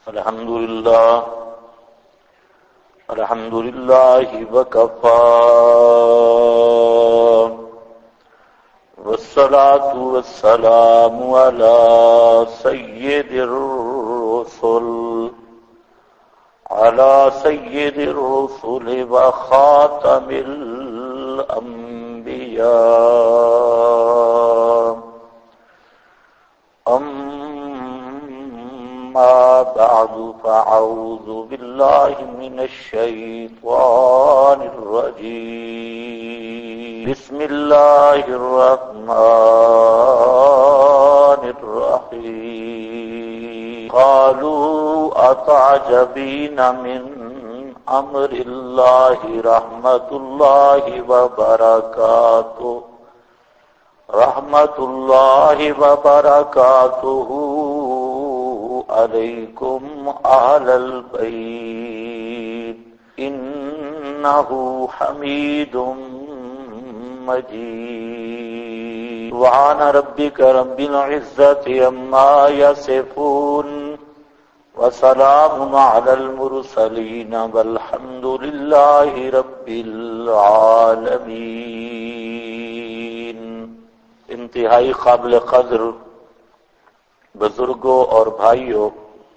الحمد لله وكفى والصلاة والسلام على سيد الرسل وخاتم الأنبياء. أما بعد فأعوذ بالله من الشيطان الرجيم. بسم الله الرحمن الرحيم. قالوا أتعجبين من أمر الله رحمة الله وبركاته عليكم أهل البيت إنه حميد مجيد. سبحان ربك رب العزة عما يصفون وسلام على المرسلين والحمد لله رب العالمين. انتہائی قابل قدر بزرگوں اور بھائیوں،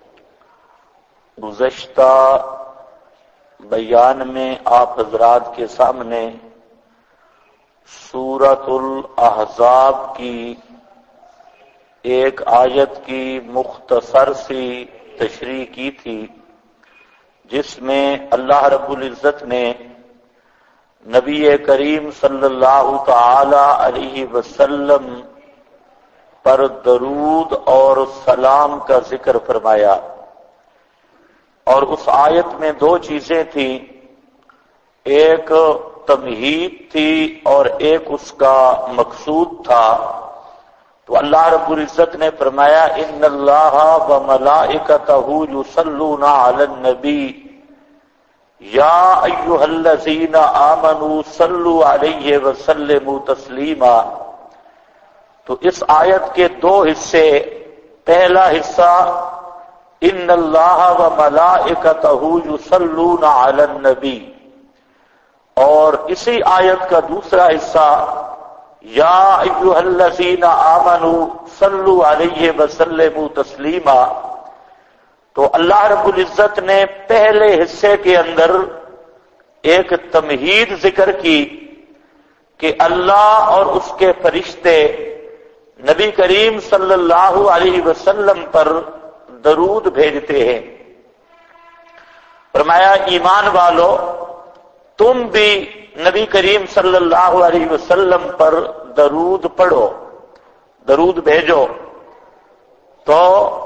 گزشتہ بیان میں آپ حضرات کے سامنے سورۃ الاحزاب کی ایک آیت کی مختصر سی تشریح کی تھی، جس میں اللہ رب العزت نے نبی کریم صلی اللہ تعالی علیہ وسلم پر درود اور سلام کا ذکر فرمایا، اور اس آیت میں دو چیزیں تھیں، ایک تمہید تھی اور ایک اس کا مقصود تھا. تو اللہ رب العزت نے فرمایا ان اللہ وملائکتہ یصلون علی النبی یا ایھا الذین آمنوا صلوا علیہ وسلموا تسلیما. تو اس آیت کے دو حصے، پہلا حصہ ان اللہ وملائکتہ یصلون علی النبی، اور اسی آیت کا دوسرا حصہ یا ایھا الذین آمنوا صلوا علیہ وسلموا تسلیما. تو اللہ رب العزت نے پہلے حصے کے اندر ایک تمہید ذکر کی کہ اللہ اور اس کے فرشتے نبی کریم صلی اللہ علیہ وسلم پر درود بھیجتے ہیں. فرمایا ایمان والو، تم بھی نبی کریم صلی اللہ علیہ وسلم پر درود پڑھو، درود بھیجو. تو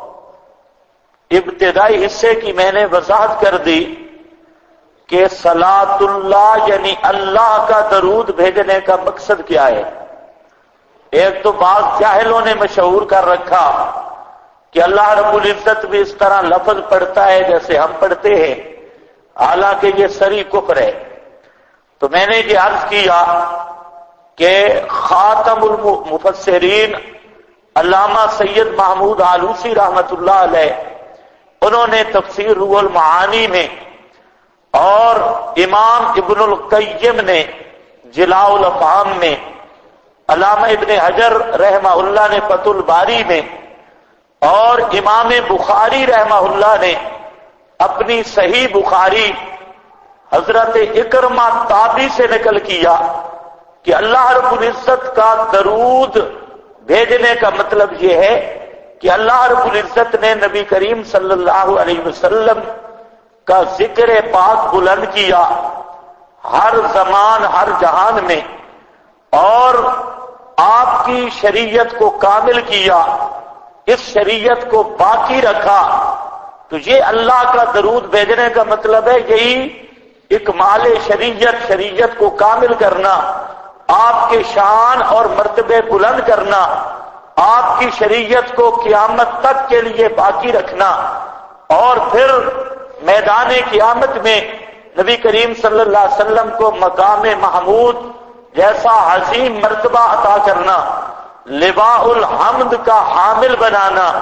ابتدائی حصے کی میں نے وضاحت کر دی کہ صلاۃ اللہ یعنی اللہ کا درود بھیجنے کا مقصد کیا ہے. ایک تو بعض جاہلوں نے مشہور کر رکھا کہ اللہ رب العزت بھی اس طرح لفظ پڑھتا ہے جیسے ہم پڑھتے ہیں، حالانکہ یہ سری کفر ہے. تو میں نے یہ عرض کیا کہ خاتم المفسرین علامہ سید محمود آلوسی رحمۃ اللہ علیہ، انہوں نے تفسیر روح المعانی میں، اور امام ابن القیم نے جلاء الافہام میں، علامہ ابن حجر رحمہ اللہ نے فتح الباری میں، اور امام بخاری رحمہ اللہ نے اپنی صحیح بخاری حضرت اکرمہ تابعی سے نقل کیا کہ اللہ رب العزت کا درود بھیجنے کا مطلب یہ ہے کہ اللہ رب العزت نے نبی کریم صلی اللہ علیہ وسلم کا ذکر پاک بلند کیا ہر زمان ہر جہان میں، اور آپ کی شریعت کو کامل کیا، اس شریعت کو باقی رکھا. تو یہ اللہ کا درود بھیجنے کا مطلب ہے، یہی اکمال شریعت کو کامل کرنا، آپ کے شان اور مرتبے بلند کرنا، آپ کی شریعت کو قیامت تک کے لیے باقی رکھنا، اور پھر میدان قیامت میں نبی کریم صلی اللہ علیہ وسلم کو مقام محمود جیسا عظیم مرتبہ عطا کرنا، لواء الحمد کا حامل بنانا،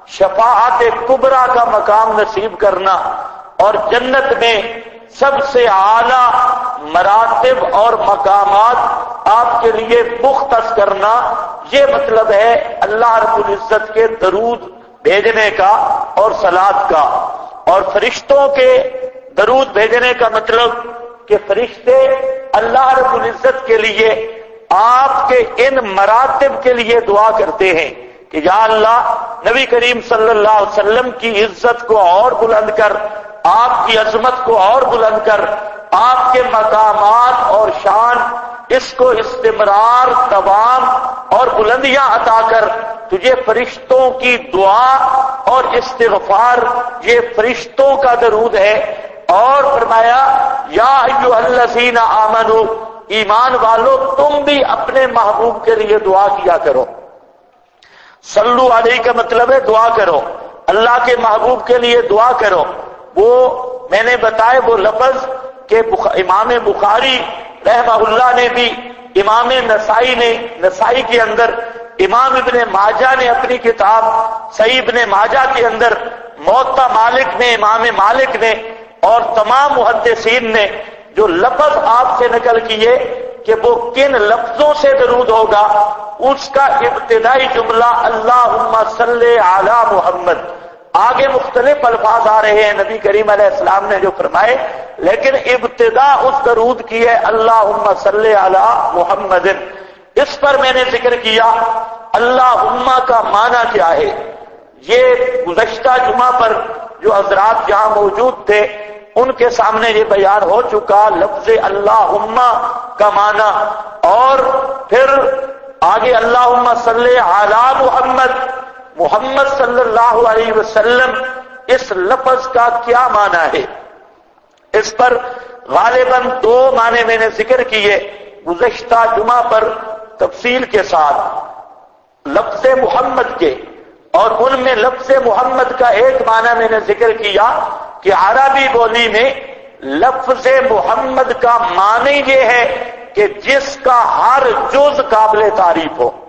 شفاعت کبریٰ کا مقام نصیب کرنا اور جنت میں سب سے اعلیٰ مراتب اور مقامات آپ کے لیے مختص کرنا، یہ مطلب ہے اللہ رب العزت کے درود بھیجنے کا اور صلات کا۔ اور فرشتوں کے درود بھیجنے کا مطلب کہ فرشتے اللہ رب العزت کے لیے آپ کے ان مراتب کے لیے دعا کرتے ہیں کہ یا اللہ نبی کریم صلی اللہ علیہ وسلم کی عزت کو اور بلند کر، آپ کی عظمت کو اور بلند کر، آپ کے مقامات اور شان اس کو استمرار، دوام اور بلندیاں عطا کر۔ تجھے فرشتوں کی دعا اور استغفار یہ فرشتوں کا درود ہے۔ اور فرمایا یا ایھا الذین آمنو، ایمان والو تم بھی اپنے محبوب کے لیے دعا کیا کرو۔ صلو علیہ کا مطلب ہے دعا کرو، اللہ کے محبوب کے لیے دعا کرو۔ وہ میں نے بتایا وہ لفظ کہ امام بخاری رحمہ اللہ نے بھی، امام نسائی کے اندر، امام ابن ماجہ نے اپنی کتاب صحیح ابن ماجہ کے اندر، موطا مالک نے، امام مالک نے اور تمام محدثین نے جو لفظ آپ سے نقل کیے کہ وہ کن لفظوں سے درود ہوگا، اس کا ابتدائی جملہ اللہم صلی علی محمد، آگے مختلف الفاظ آ رہے ہیں نبی کریم علیہ السلام نے جو فرمائے، لیکن ابتدا اس درود کی ہے اللہم صلی علی محمد۔ اس پر میں نے ذکر کیا اللہم کا معنی کیا ہے۔ یہ گزشتہ جمعہ پر جو حضرات جہاں موجود تھے ان کے سامنے یہ بیان ہو چکا لفظ اللہم کا معنی، اور پھر آگے اللہم صلی علی محمد، محمد صلی اللہ علیہ وسلم، اس لفظ کا کیا معنی ہے۔ اس پر غالباً دو معنی میں نے ذکر کیے گزشتہ جمعہ پر تفصیل کے ساتھ لفظ محمد کے، اور ان میں لفظ محمد کا ایک معنی میں نے ذکر کیا کہ عربی بولی میں لفظ محمد کا معنی یہ ہے کہ جس کا ہر جز قابل تعریف ہو،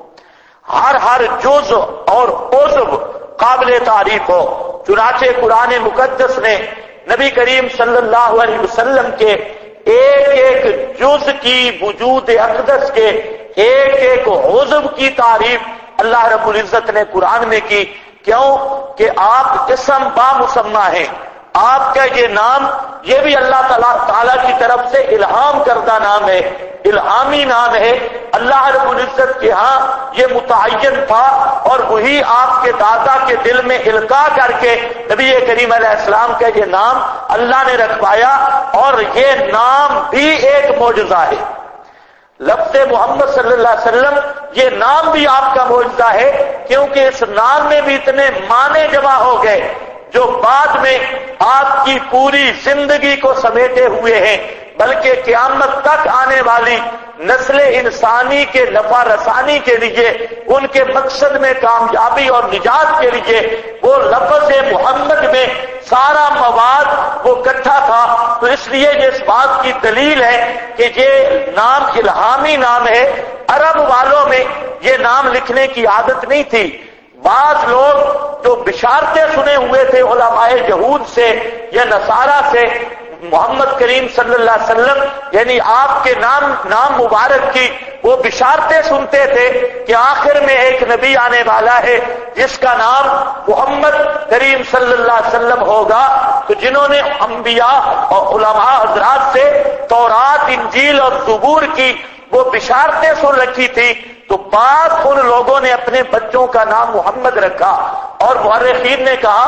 ہر جز اور عضو قابل تعریف ہو۔ چنانچہ قرآن مقدس نے نبی کریم صلی اللہ علیہ وسلم کے ایک ایک جز کی، وجود اقدس کے ایک ایک عضو کی تعریف اللہ رب العزت نے قرآن میں کی۔ کیوں کہ آپ اسم با مسمہ ہیں، آپ کا یہ نام یہ بھی اللہ تعالیٰ کی طرف سے الہام کردہ نام ہے، الہامی نام ہے۔ اللہ رب العزت کے ہاں یہ متعین تھا اور وہی آپ کے دادا کے دل میں القاء کر کے نبی کریم علیہ السلام کا یہ نام اللہ نے رکھوایا، اور یہ نام بھی ایک معجزہ ہے۔ لفظ محمد صلی اللہ علیہ وسلم یہ نام بھی آپ کا معجزہ ہے، کیونکہ اس نام میں بھی اتنے معنی جمع ہو گئے جو بعد میں آپ کی پوری زندگی کو سمیٹے ہوئے ہیں، بلکہ قیامت تک آنے والی نسل انسانی کے نفع رسانی کے لیے، ان کے مقصد میں کامیابی اور نجات کے لیے وہ لفظ محمد میں سارا مواد وہ اکٹھا تھا۔ تو اس لیے یہ اس بات کی دلیل ہے کہ یہ نام الہامی نام ہے۔ عرب والوں میں یہ نام لکھنے کی عادت نہیں تھی۔ بعض لوگ جو بشارتیں سنے ہوئے تھے علماء یہود سے یا نصارہ سے، محمد کریم صلی اللہ علیہ وسلم یعنی آپ کے نام مبارک کی وہ بشارتیں سنتے تھے کہ آخر میں ایک نبی آنے والا ہے جس کا نام محمد کریم صلی اللہ علیہ وسلم ہوگا۔ تو جنہوں نے انبیاء اور علماء حضرات سے تورات، انجیل اور زبور کی وہ بشارتیں سن رکھی تھی، تو بعض ان لوگوں نے اپنے بچوں کا نام محمد رکھا، اور مورخین نے کہا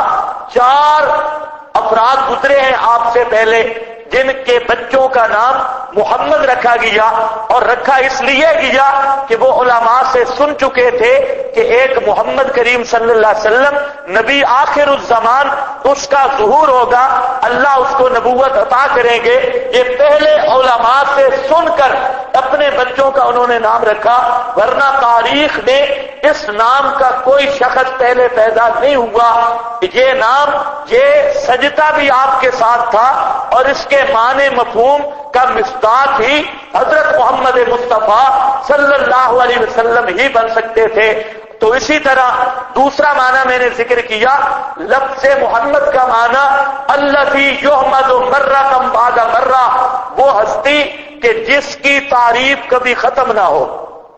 4 افراد گزرے ہیں آپ سے پہلے جن کے بچوں کا نام محمد رکھا گیا، اور رکھا اس لیے گیا کہ وہ علماء سے سن چکے تھے کہ ایک محمد کریم صلی اللہ علیہ وسلم نبی آخر الزمان اس کا ظہور ہوگا، اللہ اس کو نبوت عطا کریں گے۔ یہ پہلے علماء سے سن کر اپنے بچوں کا انہوں نے نام رکھا، ورنہ تاریخ میں اس نام کا کوئی شخص پہلے پیدا نہیں ہوا۔ یہ نام یہ سجدہ بھی آپ کے ساتھ تھا، اور اس کے معنی مفہوم کا مصداق ہی حضرت محمد مصطفیٰ صلی اللہ علیہ وسلم ہی بن سکتے تھے۔ تو اسی طرح دوسرا معنی میں نے ذکر کیا، لفظ محمد کا معنی الذی یحمد مرۃ بعد مرہ، وہ ہستی کہ جس کی تعریف کبھی ختم نہ ہو،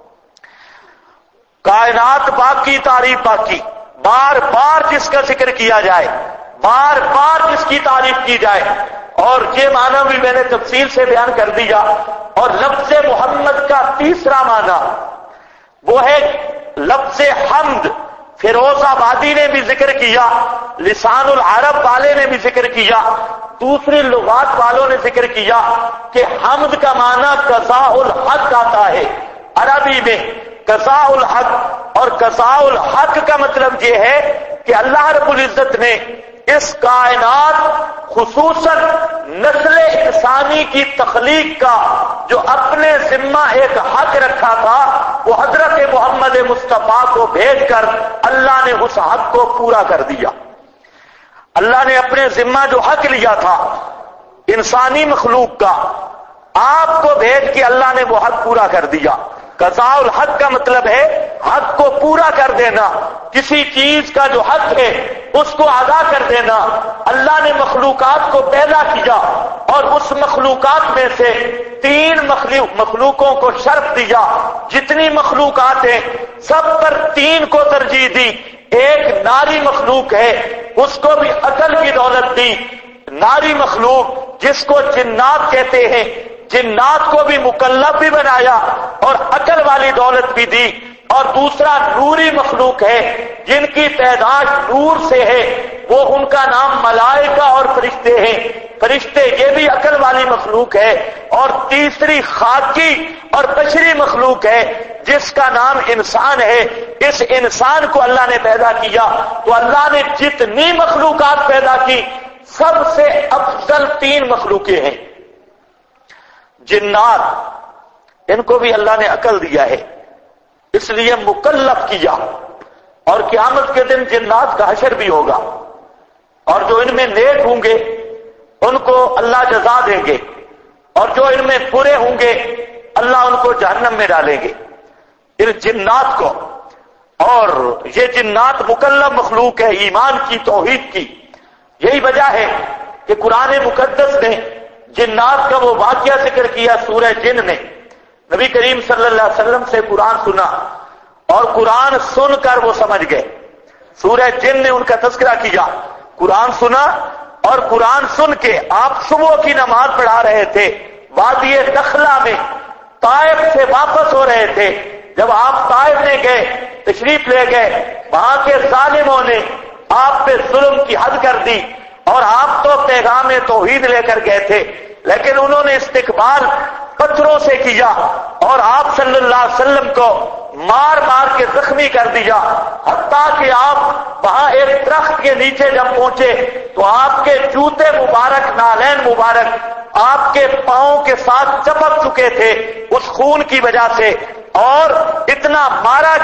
کائنات باقی، تعریف باقی، بار بار جس کا ذکر کیا جائے، بار بار جس کی تعریف کی جائے، اور یہ معنی بھی میں نے تفصیل سے بیان کر دیا۔ اور لفظ محمد کا تیسرا معنی وہ ہے لفظ حمد، فیروز آبادی نے بھی ذکر کیا، لسان العرب والے نے بھی ذکر کیا، دوسری لغات والوں نے ذکر کیا کہ حمد کا معنی قضاء الحق آتا ہے عربی میں، قضاء الحق، اور قضاء الحق کا مطلب یہ ہے کہ اللہ رب العزت نے اس کائنات خصوصاً نسل انسانی کی تخلیق کا جو اپنے ذمہ ایک حق رکھا تھا، وہ حضرت محمد مصطفیٰ کو بھیج کر اللہ نے اس حق کو پورا کر دیا۔ اللہ نے اپنے ذمہ جو حق لیا تھا انسانی مخلوق کا، آپ کو بھیج کے اللہ نے وہ حق پورا کر دیا۔ قضاء الحق کا مطلب ہے حق کو پورا کر دینا، کسی چیز کا جو حق ہے اس کو ادا کر دینا۔ اللہ نے مخلوقات کو پیدا کیا اور اس مخلوقات میں سے 3 مخلوقوں کو شرف دیا، جتنی مخلوقات ہیں سب پر 3 کو ترجیح دی۔ ایک ناری مخلوق ہے، اس کو بھی عقل کی دولت دی، ناری مخلوق جس کو جنات کہتے ہیں، جنات کو بھی مکلف بھی بنایا اور عقل والی دولت بھی دی۔ اور دوسرا نوری مخلوق ہے جن کی پیدائش نور سے ہے، وہ ان کا نام ملائکہ اور فرشتے ہیں، فرشتے یہ بھی عقل والی مخلوق ہے۔ اور تیسری خاکی اور بشری مخلوق ہے جس کا نام انسان ہے، اس انسان کو اللہ نے پیدا کیا۔ تو اللہ نے جتنی مخلوقات پیدا کی سب سے افضل 3 مخلوقیں ہیں۔ جنات، ان کو بھی اللہ نے عقل دیا ہے، اس لیے مکلف کیا، اور قیامت کے دن جنات کا حشر بھی ہوگا، اور جو ان میں نیک ہوں گے ان کو اللہ جزا دیں گے، اور جو ان میں برے ہوں گے اللہ ان کو جہنم میں ڈالیں گے، ان جنات کو۔ اور یہ جنات مکلف مخلوق ہے ایمان کی، توحید کی۔ یہی وجہ ہے کہ قرآن مقدس نے جنات کا وہ واقعہ ذکر کیا سورہ جن میں۔ نبی کریم صلی اللہ علیہ وسلم سے قرآن سنا اور قرآن سن کر وہ سمجھ گئے۔ سورہ جن نے ان کا تذکرہ کیا، قرآن سنا اور قرآن سن کے آپ صبح کی نماز پڑھا رہے تھے وادی نخلا میں، طائف سے واپس ہو رہے تھے۔ جب آپ طائف میں گئے، تشریف لے گئے، وہاں کے ظالموں نے آپ پہ ظلم کی حد کر دی، اور آپ تو پیغام توحید لے کر گئے تھے، لیکن انہوں نے استقبال پتھروں سے کیا اور آپ صلی اللہ علیہ وسلم کو مار مار کے زخمی کر دیا، حتیٰ کہ آپ وہاں ایک درخت کے نیچے جب پہنچے تو آپ کے جوتے مبارک، نالین مبارک آپ کے پاؤں کے ساتھ چپک چکے تھے اس خون کی وجہ سے، اور اتنا مارا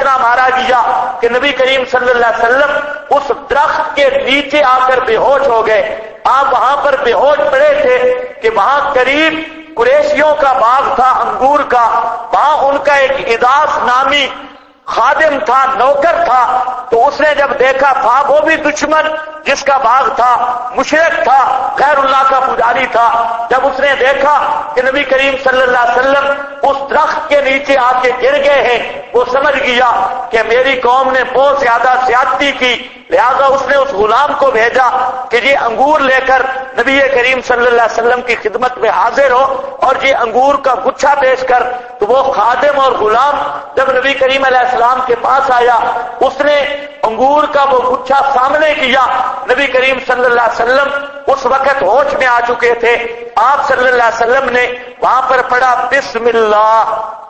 گیا کہ نبی کریم صلی اللہ علیہ وسلم اس درخت کے نیچے آ کر بے ہوش ہو گئے۔ آپ وہاں پر بے ہوش پڑے تھے کہ وہاں قریب قریشیوں کا باغ تھا انگور کا، وہاں ان کا ایک اداس نامی خادم تھا، نوکر تھا، تو اس نے جب دیکھا تھا وہ بھی دشمن جس کا باغ تھا، مشرک تھا، غیر اللہ کا پجاری تھا، جب اس نے دیکھا کہ نبی کریم صلی اللہ علیہ وسلم اس درخت کے نیچے آ کے گر گئے ہیں، وہ سمجھ گیا کہ میری قوم نے بہت زیادہ زیادتی کی، لہذا اس نے اس غلام کو بھیجا کہ یہ انگور لے کر نبی کریم صلی اللہ علیہ وسلم کی خدمت میں حاضر ہو اور یہ انگور کا گچھا پیش کر۔ تو وہ خادم اور غلام جب نبی کریم علیہ السلام کے پاس آیا، اس نے انگور کا وہ گچھا سامنے کیا۔ نبی کریم صلی اللہ علیہ وسلم اس وقت ہوش میں آ چکے تھے، آپ صلی اللہ علیہ وسلم نے وہاں پر پڑھا بسم اللہ۔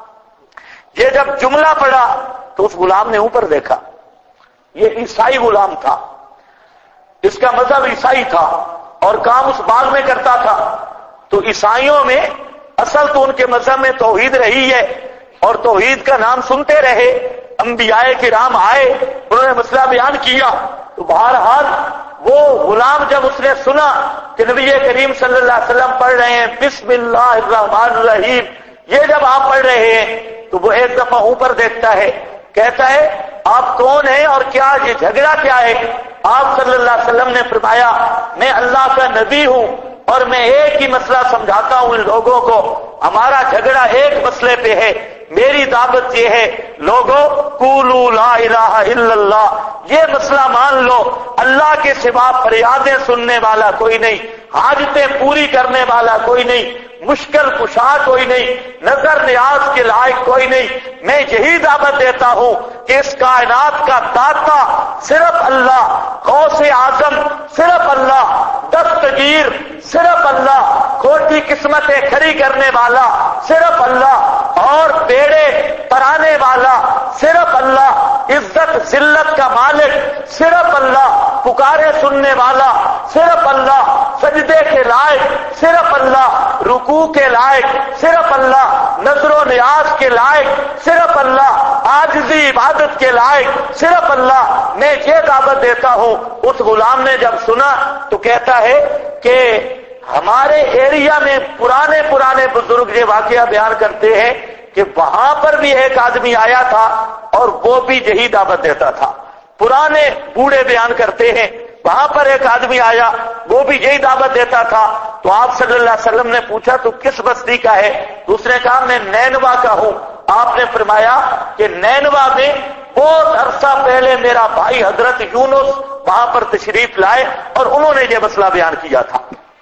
یہ جب جملہ پڑھا تو اس غلام نے اوپر دیکھا، یہ عیسائی غلام تھا، اس کا مذہب عیسائی تھا اور کام اس باغ میں کرتا تھا۔ تو عیسائیوں میں اصل تو ان کے مذہب میں توحید رہی ہے اور توحید کا نام سنتے رہے، انبیاء کرام آئے، انہوں نے مسئلہ بیان کیا۔ تو بہرحال وہ غلام جب اس نے سنا کہ نبی کریم صلی اللہ علیہ وسلم پڑھ رہے ہیں بسم اللہ الرحمن الرحیم، یہ جب آپ پڑھ رہے ہیں تو وہ ایک دفعہ اوپر دیکھتا ہے، کہتا ہے آپ کون ہیں اور کیا یہ جھگڑا کیا ہے؟ آپ صلی اللہ علیہ وسلم نے فرمایا میں اللہ کا نبی ہوں اور میں ایک ہی مسئلہ سمجھاتا ہوں ان لوگوں کو، ہمارا جھگڑا ایک مسئلے پہ ہے، میری دعوت یہ ہے لوگوں قولوا لا الہ الا اللہ، یہ مسئلہ مان لو اللہ کے سوا فریادیں سننے والا کوئی نہیں، حاجتیں پوری کرنے والا کوئی نہیں، مشکل کشا کوئی نہیں، نظر نیاز کے لائق کوئی نہیں، میں یہی دعوت دیتا ہوں کہ اس کائنات کا داتا صرف اللہ، غوث اعظم صرف اللہ، دستگیر صرف اللہ، کھوٹی قسمتیں کھڑی کرنے والا صرف اللہ، اور بیڑے ترانے والا صرف اللہ، عزت ذلت کا مالک صرف اللہ، پکارے سننے والا صرف اللہ، سجدے کے لائق صرف اللہ، رکوع کے لائق صرف اللہ، نظر و نیاز کے لائق صرف اللہ، عاجزی عبادت کے لائق صرف اللہ، میں یہ دعوت دیتا ہوں۔ اس غلام نے جب سنا تو کہتا ہے کہ ہمارے ایریا میں پرانے بزرگ یہ واقعہ بیان کرتے ہیں کہ وہاں پر بھی ایک آدمی آیا تھا اور وہ بھی یہی دعوت دیتا تھا، پرانے بوڑھے بیان کرتے ہیں وہاں پر ایک آدمی آیا وہ بھی یہی دعوت دیتا تھا۔ تو آپ صلی اللہ علیہ وسلم نے پوچھا تو کس بستی کا ہے؟ تو اس نے کہا میں نینوا کا ہوں۔ آپ نے فرمایا کہ نینوا میں بہت عرصہ پہلے میرا بھائی حضرت یونس وہاں پر تشریف لائے اور انہوں نے یہ مسئلہ بیان کیا تھا،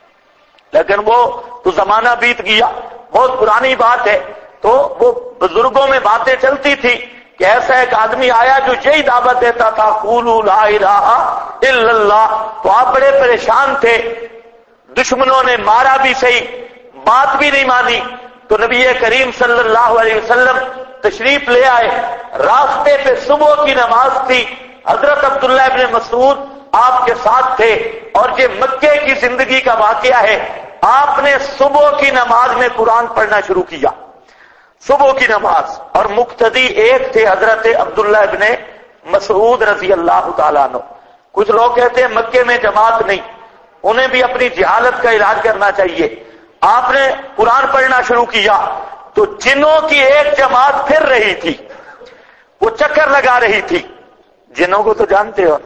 لیکن وہ تو زمانہ بیت گیا، بہت پرانی بات ہے۔ تو وہ بزرگوں میں باتیں چلتی تھی کہ ایسا ایک آدمی آیا جو یہی دعوت دیتا تھا قولوا لا الہ الا اللہ۔ تو آپ بڑے پریشان تھے، دشمنوں نے مارا بھی صحیح، بات بھی نہیں مانی، تو نبی کریم صلی اللہ علیہ وسلم تشریف لے آئے۔ راستے پہ صبح کی نماز تھی، حضرت عبداللہ ابن مسعود آپ کے ساتھ تھے، اور یہ مکے کی زندگی کا واقعہ ہے۔ آپ نے صبح کی نماز میں قرآن پڑھنا شروع کیا، صبح کی نماز، اور مقتدی ایک تھے حضرت عبداللہ ابن مسعود رضی اللہ تعالیٰ عنہ۔ کچھ لوگ کہتے ہیں مکے میں جماعت نہیں، انہیں بھی اپنی جہالت کا علاج کرنا چاہیے۔ آپ نے قرآن پڑھنا شروع کیا تو جنوں کی ایک جماعت پھر رہی تھی، وہ چکر لگا رہی تھی۔ جنوں کو تو جانتے ہو نا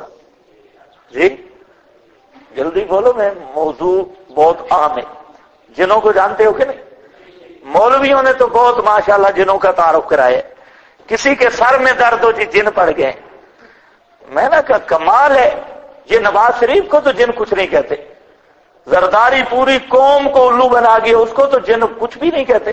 جی، جلدی بولو، میں موضوع بہت اہم ہے۔ جنوں کو جانتے ہو کہ نہیں؟ مولویوں نے تو بہت ماشاءاللہ جنوں کا تعارف کرایا، کسی کے سر میں درد ہو جی جن پڑ گئے، میں نے کہا کمال ہے، یہ نواز شریف کو تو جن کچھ نہیں کہتے، زرداری پوری قوم کو الو بنا گیا، اس کو تو جن کچھ بھی نہیں کہتے،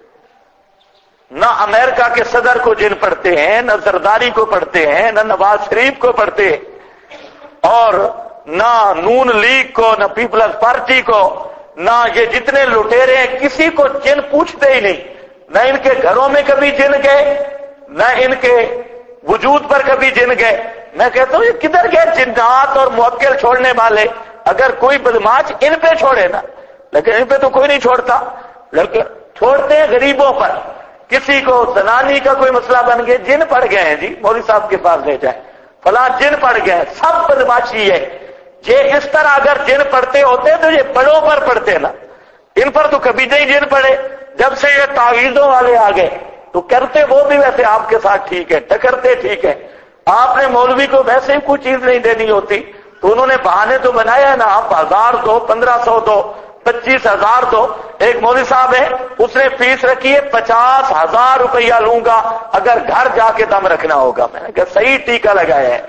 نہ امریکہ کے صدر کو جن پڑھتے ہیں، نہ زرداری کو پڑھتے ہیں، نہ نواز شریف کو پڑھتے ہیں، اور نہ نون لیگ کو، نہ پیپلز پارٹی کو، نہ یہ جتنے لٹیرے ہیں کسی کو جن پوچھتے ہی نہیں، نہ ان کے گھروں میں کبھی جن گئے، نہ ان کے وجود پر کبھی جن گئے۔ میں کہتا ہوں یہ کدھر گئے جنات اور موکل چھوڑنے والے؟ اگر کوئی بدماش ان پہ چھوڑے نا، لیکن ان پہ تو کوئی نہیں چھوڑتا، لیکن چھوڑتے ہیں غریبوں پر۔ کسی کو زنانی کا کوئی مسئلہ بن گیا، جن پڑ گئے ہیں جی مولوی صاحب کے پاس لے جائیں، فلاں جن پڑ گئے، سب بدماشی ہے۔ یہ اس طرح اگر جن پڑھتے ہوتے تو یہ بڑوں پر پڑھتے نا، ان پر تو کبھی نہیں جن پڑے۔ جب سے یہ تعویذوں والے آ گئے تو کرتے وہ بھی ویسے آپ کے ساتھ ٹھیک ہے، ٹکرتے ٹھیک ہے۔ آپ نے مولوی کو ویسے ہی کوئی چیز نہیں دینی ہوتی تو انہوں نے بہانے تو بنایا نا، آپ 1000 دو، 1500 دو، 25,000 دو۔ ایک مولوی صاحب ہے، اس نے فیس رکھی ہے 50,000 روپیہ لوں گا اگر گھر جا کے دم رکھنا ہوگا۔ میں نے کہا صحیح ٹیکہ لگایا ہے،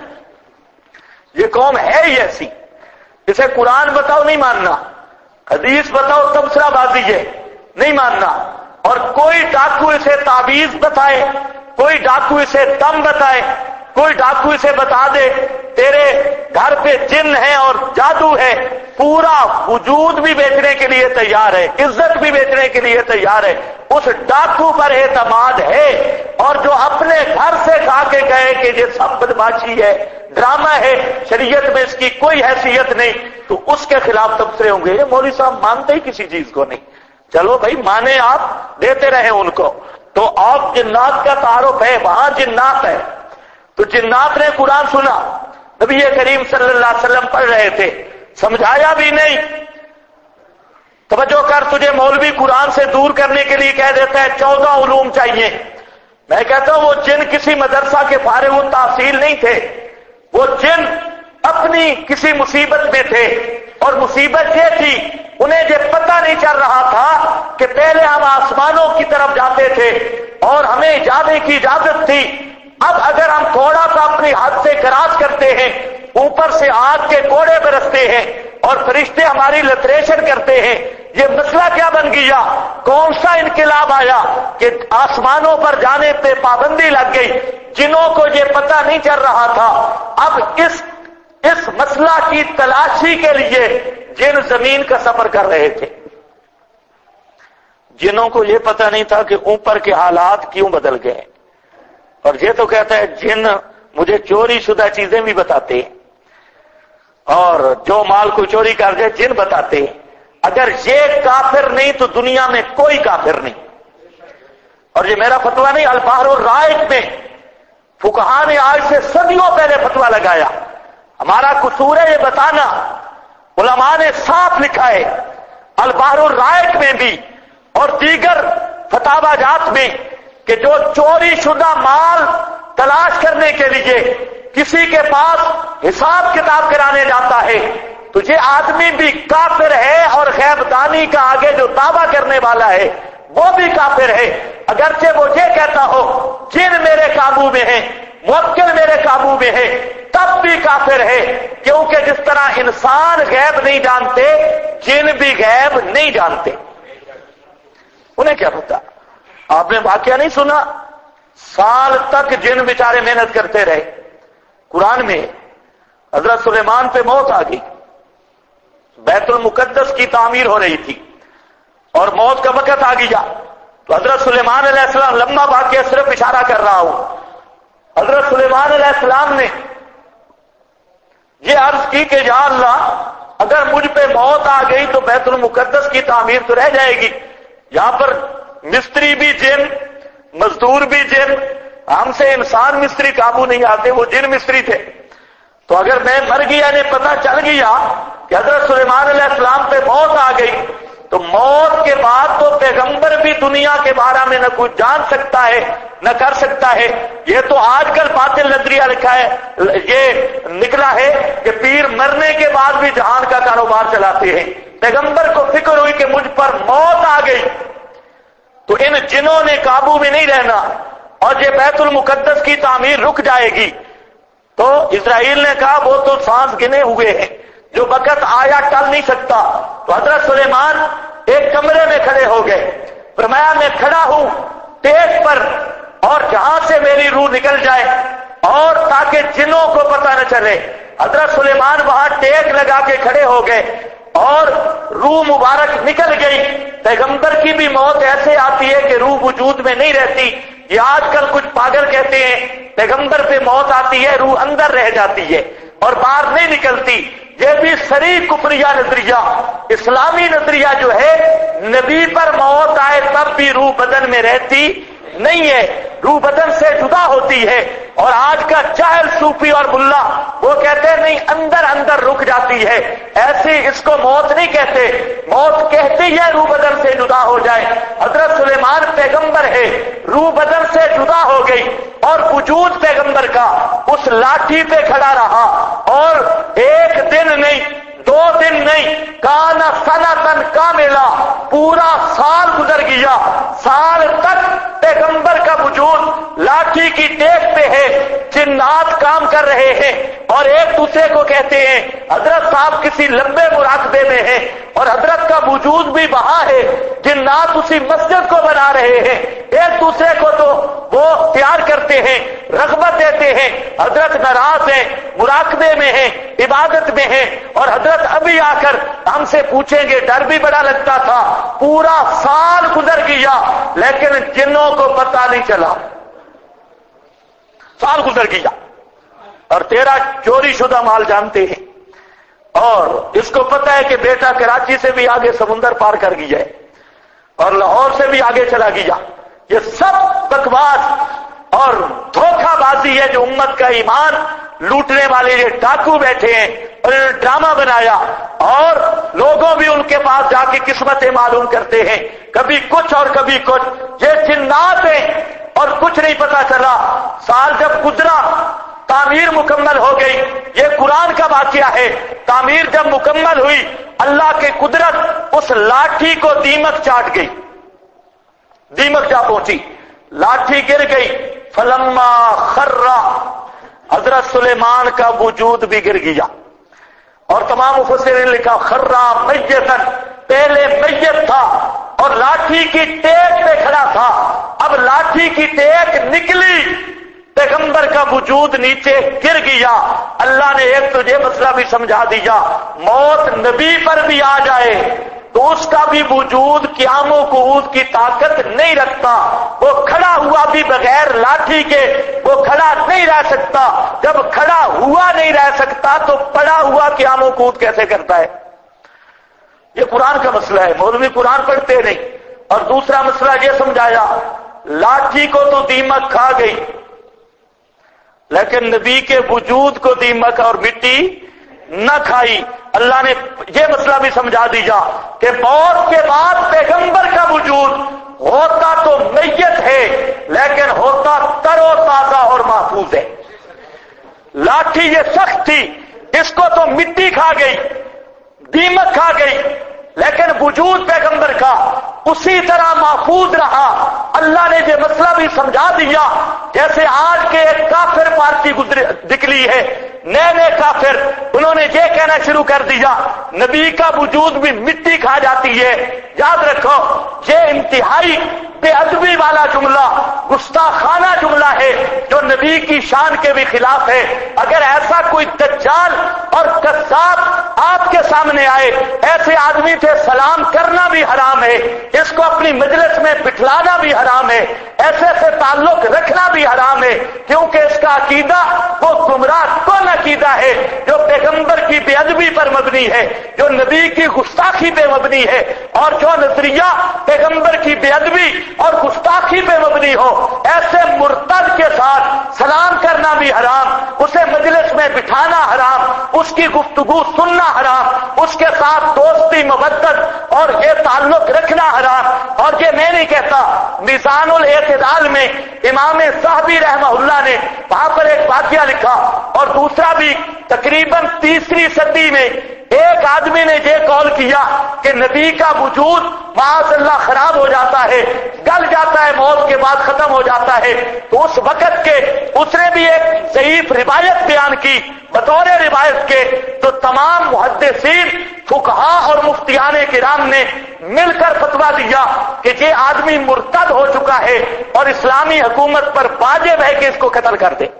یہ قوم ہے ہی ایسی۔ اسے قرآن بتاؤ نہیں ماننا، حدیث بتاؤ تبصرہ بازی ہے نہیں ماننا، اور کوئی ڈاکو اسے تعویذ بتائے، کوئی ڈاکو اسے دم بتائے، کوئی ڈاکو اسے بتا دے تیرے گھر پہ جن ہے اور جادو ہے، پورا وجود بھی بیچنے کے لیے تیار ہے، عزت بھی بیچنے کے لیے تیار ہے، اس ڈاکو پر اعتماد ہے۔ اور جو اپنے گھر سے کھا کے گئے کہ یہ سب بدماشی ہے، ڈرامہ ہے، شریعت میں اس کی کوئی حیثیت نہیں، تو اس کے خلاف تبصرے ہوں گے۔ یہ مولوی صاحب مانتے ہی کسی چیز کو نہیں، چلو بھائی مانے، آپ دیتے رہیں ان کو۔ تو آپ جنات کا تعارف ہے، وہاں جنات ہے، تو جنات نے قرآن سنا، نبی کریم صلی اللہ علیہ وسلم پڑھ رہے تھے، سمجھایا بھی نہیں۔ توجہ کر، تجھے مولوی قرآن سے دور کرنے کے لیے کہہ دیتا ہے 14 علوم چاہیے، میں کہتا ہوں وہ جن کسی مدرسہ کے فارغ التحصیل نہیں تھے، وہ جن اپنی کسی مصیبت میں تھے، اور مصیبت یہ تھی انہیں یہ پتہ نہیں چل رہا تھا کہ پہلے ہم آسمانوں کی طرف جاتے تھے اور ہمیں جانے کی اجازت تھی، اب اگر ہم تھوڑا سا اپنی حد سے کراس کرتے ہیں، اوپر سے آگ کے کوڑے برستے ہیں اور فرشتے ہماری لتریشن کرتے ہیں، یہ مسئلہ کیا بن گیا؟ کون سا انقلاب آیا کہ آسمانوں پر جانے پہ پابندی لگ گئی؟ جنوں کو یہ پتہ نہیں چل رہا تھا، اب اس مسئلہ کی تلاشی کے لیے جن زمین کا سفر کر رہے تھے، جنوں کو یہ پتہ نہیں تھا کہ اوپر کے حالات کیوں بدل گئے۔ اور یہ تو کہتا ہے جن مجھے چوری شدہ چیزیں بھی بتاتے ہیں، اور جو مال کو چوری کر دے جن بتاتے ہیں۔ اگر یہ کافر نہیں تو دنیا میں کوئی کافر نہیں۔ اور یہ میرا فتویٰ نہیں، البحر الرائق میں فقہاء نے آج سے صدیوں پہلے فتویٰ لگایا۔ ہمارا قصور ہے یہ بتانا، علماء نے صاف لکھا ہے البحر الرائق میں بھی اور دیگر فتاوی جات میں کہ جو چوری شدہ مال تلاش کرنے کے لیے کسی کے پاس حساب کتاب کرانے جاتا ہے تو یہ آدمی بھی کافر ہے، اور غیب دانی کا آگے جو دعویٰ کرنے والا ہے وہ بھی کافر ہے، اگرچہ وہ یہ کہتا ہو جن میرے قابو میں ہیں، موکل میرے قابو میں ہے، تب بھی کافر ہے، کیونکہ جس طرح انسان غیب نہیں جانتے جن بھی غیب نہیں جانتے۔ انہیں کیا پتا؟ آپ نے واقعہ نہیں سنا؟ سال تک جن بیچارے محنت کرتے رہے۔ قرآن میں حضرت سلیمان پہ موت آ گئی، بیت المقدس کی تعمیر ہو رہی تھی اور موت کا وقت آ گیا، تو حضرت سلیمان علیہ السلام، لمبا واقعہ صرف اشارہ کر رہا ہوں، حضرت سلیمان علیہ السلام نے یہ عرض کی کہ یا اللہ اگر مجھ پہ موت آ گئی تو بیت المقدس کی تعمیر تو رہ جائے گی، یہاں پر مستری بھی جن، مزدور بھی جن، ہم سے انسان مستری قابو نہیں آتے، وہ جن مستری تھے، تو اگر میں مر گیا انہیں پتہ چل گیا کہ حضرت سلیمان علیہ السلام پہ موت آ گئی تو موت کے بعد تو پیغمبر بھی دنیا کے بارے میں نہ کچھ جان سکتا ہے نہ کر سکتا ہے۔ یہ تو آج کل باطل نظریہ لکھا ہے، یہ نکلا ہے کہ پیر مرنے کے بعد بھی جہان کا کاروبار چلاتے ہیں۔ پیغمبر کو فکر ہوئی کہ مجھ پر موت آ گئی تو ان جنوں نے قابو میں نہیں رہنا اور یہ بیت المقدس کی تعمیر رک جائے گی، تو اسرائیل نے کہا وہ تو سانس گنے ہوئے ہیں، جو وقت آیا ٹل نہیں سکتا۔ تو حضرت سلیمان ایک کمرے میں کھڑے ہو گئے، فرمایا میں کھڑا ہوں ٹیک پر، اور جہاں سے میری روح نکل جائے اور تاکہ جنوں کو پتہ نہ چلے۔ حضرت سلیمان وہاں ٹیک لگا کے کھڑے ہو گئے اور روح مبارک نکل گئی۔ پیغمبر کی بھی موت ایسے آتی ہے کہ روح وجود میں نہیں رہتی۔ یہ آج کل کچھ پاگل کہتے ہیں پیغمبر پہ موت آتی ہے روح اندر رہ جاتی ہے اور باہر نہیں نکلتی۔ یہ بھی صریح کفریہ نظریہ، اسلامی نظریہ جو ہے نبی پر موت آئے تب بھی روح بدن میں رہتی نہیں ہے، روح بدن سے جدا ہوتی ہے۔ اور آج کا جاہل صوفی اور ملا وہ کہتے ہیں نہیں اندر اندر رک جاتی ہے، ایسی اس کو موت نہیں کہتے، موت کہتی ہے روح بدن سے جدا ہو جائے۔ حضرت سلیمان پیغمبر ہے، روح بدن سے جدا ہو گئی اور وجود پیغمبر کا اس لاٹھی پہ کھڑا رہا، اور ایک دن نہیں، 2 دن نہیں، کانا سنتن کاملا، پورا سال گزر گیا، سال تک پیغمبر کا وجود لاٹھی کی ٹیک پہ ہے، جنات کام کر رہے ہیں اور ایک دوسرے کو کہتے ہیں حضرت صاحب کسی لمبے مراقبے میں ہیں، اور حضرت کا وجود بھی وہاں ہے، جنات اسی مسجد کو بنا رہے ہیں، ایک دوسرے کو تو وہ پیار کرتے ہیں، رغبت دیتے ہیں، حضرت ناراض ہیں، مراقبے میں ہیں، عبادت میں ہیں، اور حضرت ابھی آ کر ہم سے پوچھیں گے ڈر بھی بڑا لگتا تھا، پورا سال گزر گیا لیکن جنوں کو پتہ نہیں چلا، سال گزر گیا، اور تیرا چوری شدہ مال جانتے ہیں، اور اس کو پتہ ہے کہ بیٹا کراچی سے بھی آگے سمندر پار کر گیا ہے اور لاہور سے بھی آگے چلا گیا۔ یہ سب بکواس اور دھوکہ بازی ہے جو امت کا ایمان لوٹنے والے یہ ڈاکو بیٹھے ہیں اور انہوں نے ڈرامہ بنایا اور لوگوں بھی ان کے پاس جا کے قسمتیں معلوم کرتے ہیں، کبھی کچھ اور کبھی کچھ، یہ جنات ہیں اور کچھ نہیں پتا چلا۔ سال جب گزرا تعمیر مکمل ہو گئی، یہ قرآن کا واقعہ ہے۔ تعمیر جب مکمل ہوئی، اللہ کی قدرت اس لاٹھی کو دیمک چاٹ گئی، دیمک جا پہنچی، لاٹھی گر گئی۔ فلما خرّا، حضرت سلیمان کا وجود بھی گر گیا، اور تمام مفسرین نے لکھا خرّا میتن، پہلے میت تھا اور لاٹھی کی ٹیک پہ کھڑا تھا، اب لاٹھی کی ٹیک نکلی، پیغمبر کا وجود نیچے گر گیا۔ اللہ نے ایک تجھے مسئلہ بھی سمجھا دیا، موت نبی پر بھی آ جائے تو اس کا بھی وجود قیام و قعود کی طاقت نہیں رکھتا، وہ کھڑا ہوا بھی بغیر لاٹھی کے وہ کھڑا نہیں رہ سکتا، جب کھڑا ہوا نہیں رہ سکتا تو پڑا ہوا قیام و قعود کیسے کرتا ہے؟ یہ قرآن کا مسئلہ ہے، مولوی قرآن پڑھتے نہیں۔ اور دوسرا مسئلہ یہ سمجھایا، لاٹھی کو تو دیمک کھا گئی لیکن نبی کے وجود کو دیمک اور مٹی نہ کھائی۔ اللہ نے یہ مسئلہ بھی سمجھا دیا کہ موت کے بعد پیغمبر کا وجود ہوتا تو میت ہے لیکن ہوتا تر و تازہ اور محفوظ ہے۔ لاٹھی یہ سخت تھی، اس کو تو مٹی کھا گئی، دیمک کھا گئی، لیکن وجود پیغمبر کا اسی طرح محفوظ رہا۔ اللہ نے یہ مسئلہ بھی سمجھا دیا، جیسے آج کے ایک کافر پارٹی نکلی ہے، نئے نئے کافر، انہوں نے یہ کہنا شروع کر دیا نبی کا وجود بھی مٹی کھا جاتی ہے۔ یاد رکھو، یہ انتہائی بے ادبی والا جملہ، گستاخانہ جملہ ہے جو نبی کی شان کے بھی خلاف ہے۔ اگر ایسا کوئی دجال اور کذاب آپ کے سامنے آئے، ایسے آدمی سے سلام کرنا بھی حرام ہے، اس کو اپنی مجلس میں بٹھلانا بھی حرام ہے، ایسے سے تعلق رکھنا بھی حرام ہے، کیونکہ اس کا عقیدہ وہ گمراہ کن عقیدہ ہے جو پیغمبر کی بے ادبی پر مبنی ہے، جو نبی کی گستاخی پہ مبنی ہے، اور جو نظریہ پیغمبر کی بے ادبی اور گستاخی پہ مبنی ہو، ایسے مرتد کے ساتھ سلام کرنا بھی حرام، اسے مجلس میں بٹھانا حرام، اس کی گفتگو سننا حرام، اس کے ساتھ دوستی مودت اور یہ تعلق رکھنا حرام۔ اور یہ میں نہیں کہتا، میزان الاعتدال میں امام صاحبی رحمہ اللہ نے وہاں پر ایک واقعہ لکھا، اور دوسرا بھی تقریباً 3 صدی میں ایک آدمی نے یہ قول کیا کہ نبی کا وجود معاذ اللہ خراب ہو جاتا ہے، گل جاتا ہے، موت کے بعد ختم ہو جاتا ہے۔ تو اس وقت کے اس نے بھی ایک ضعیف روایت بیان کی بطور روایت کے، تو تمام محدثین، فقہا اور مفتیان کرام نے مل کر فتویٰ دیا کہ یہ آدمی مرتد ہو چکا ہے اور اسلامی حکومت پر واجب ہے کہ اس کو قتل کر دے۔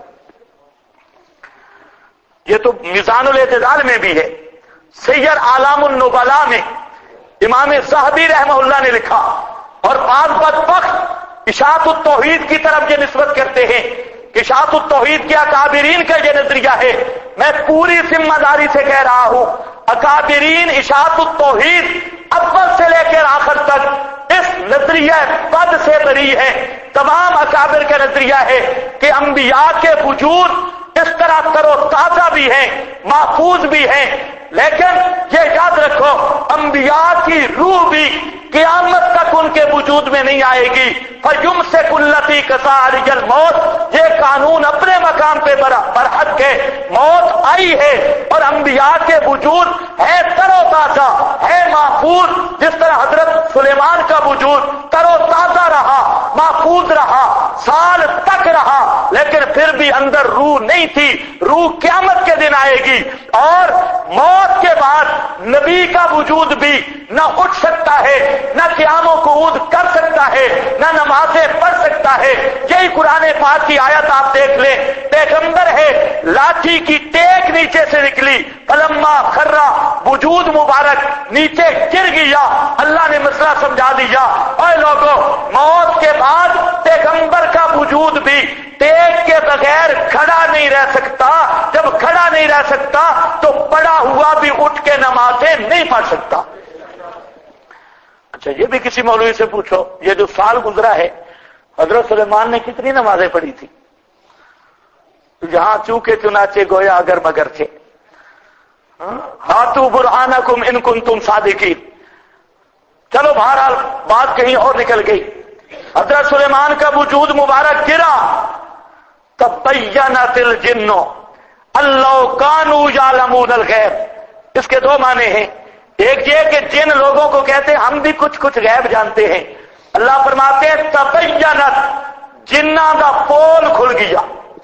یہ تو میزان الاعتدال میں بھی ہے۔ سیر اعلام النبلاء میں امام صاحبی رحمہ اللہ نے لکھا، اور بعض بدبخت اشاعت التوحید کی طرف یہ نسبت کرتے ہیں کہ اشاعت التوحید کے اکابرین کا یہ نظریہ ہے۔ میں پوری ذمہ داری سے کہہ رہا ہوں، اکابرین اشاعت التوحید اول سے لے کر آخر تک اس نظریہ بد سے بری ہے۔ تمام اکابر کا نظریہ ہے کہ انبیاء کے وجود اس طرح تر و تازہ بھی ہیں، محفوظ بھی ہیں، لیکن یہ یاد رکھو انبیاء کی روح بھی قیامت تک ان کے وجود میں نہیں آئے گی۔ فَيُمْسِكُ الَّتِي كَسَارِجَ الْمَوْتِ، یہ قانون اپنے مقام پہ برحق ہے، موت آئی ہے اور انبیاء کے وجود ہے تر و تازہ، ہے محفوظ، جس طرح حضرت سلیمان کا وجود تر و تازہ رہا، محفوظ رہا، سال تک رہا، لیکن پھر بھی اندر روح نہیں تھی، روح قیامت کے دن آئے گی۔ اور موت کے بعد نبی کا وجود بھی نہ اٹھ سکتا ہے، نہ قیام و قعود کر سکتا ہے، نہ نمازیں پڑھ سکتا ہے۔ یہی قرآن پاک کی آیت آپ دیکھ لیں، پیغمبر ہے، لاٹھی کی ٹیک نیچے سے نکلی، فلما خرّا، وجود مبارک نیچے گر گیا۔ اللہ نے مسئلہ سمجھا دیا، اے لوگوں، موت کے بعد پیغمبر کا وجود بھی ٹیک کے بغیر کھڑا نہیں رہ سکتا، جب کھڑا نہیں رہ سکتا تو پڑا ہوا بھی اٹھ کے نمازیں نہیں پڑھ سکتا۔ اچھا، یہ بھی کسی مولوی سے پوچھو، یہ جو سال گزرا ہے حضرت سلیمان نے کتنی نمازیں پڑھی تھی؟ یہاں چونکہ چنانچہ گویا اگر مگر تھے. ہاتھو برہانکم ان کنتم صادقین. چلو بہرحال بات کہیں اور نکل گئی. حضرت سلیمان کا وجود مبارک گرا. تبینت الجن ان لو کانوا یعلمون الغیب. اس کے دو معنی ہیں. ایک یہ کہ جن لوگوں کو کہتے ہیں ہم بھی کچھ غیب جانتے ہیں. اللہ فرماتے ہیں تبینت, جنہ کا پول کھل گیا.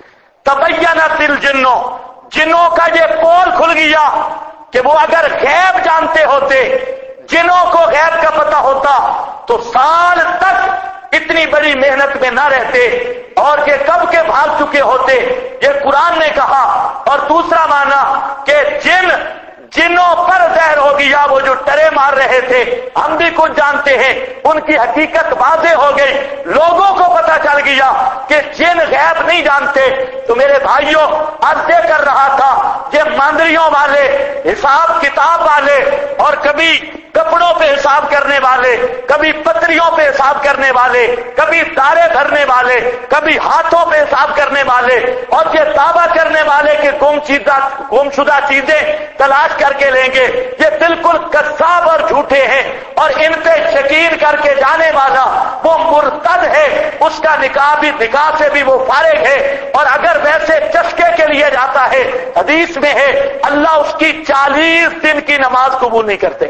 تبینت الجن, جنوں کا یہ پول کھل گیا کہ وہ اگر غیب جانتے ہوتے, جنوں کو غیب کا پتہ ہوتا تو سال تک اتنی بڑی محنت میں نہ رہتے اور کہ کب کے بھاگ چکے ہوتے. یہ قرآن نے کہا. اور دوسرا معنی کہ جنوں پر زہر ہو گیا, وہ جو ٹرے مار رہے تھے ہم بھی کچھ جانتے ہیں, ان کی حقیقت واضح ہو گئی. لوگوں کو پتا چل گیا کہ جن غیب نہیں جانتے. تو میرے بھائیوں, عرض کر رہا تھا یہ ماندریوں والے, حساب کتاب والے, اور کبھی کپڑوں پہ حساب کرنے والے, کبھی پتریوں پہ حساب کرنے والے, کبھی تارے بھرنے والے, کبھی ہاتھوں پہ حساب کرنے والے, اور یہ دعویٰ کرنے والے کہ گم شدہ چیزیں تلاش کر کے لیں گے, یہ بالکل کذاب اور جھوٹے ہیں. اور ان پہ یقین کر کے جانے والا وہ مرتد ہے, اس کا نکاح سے بھی وہ فارغ ہے. اور اگر ویسے چسکے کے لیے جاتا ہے, حدیث میں ہے اللہ اس کی 40 دن کی نماز قبول نہیں کرتے.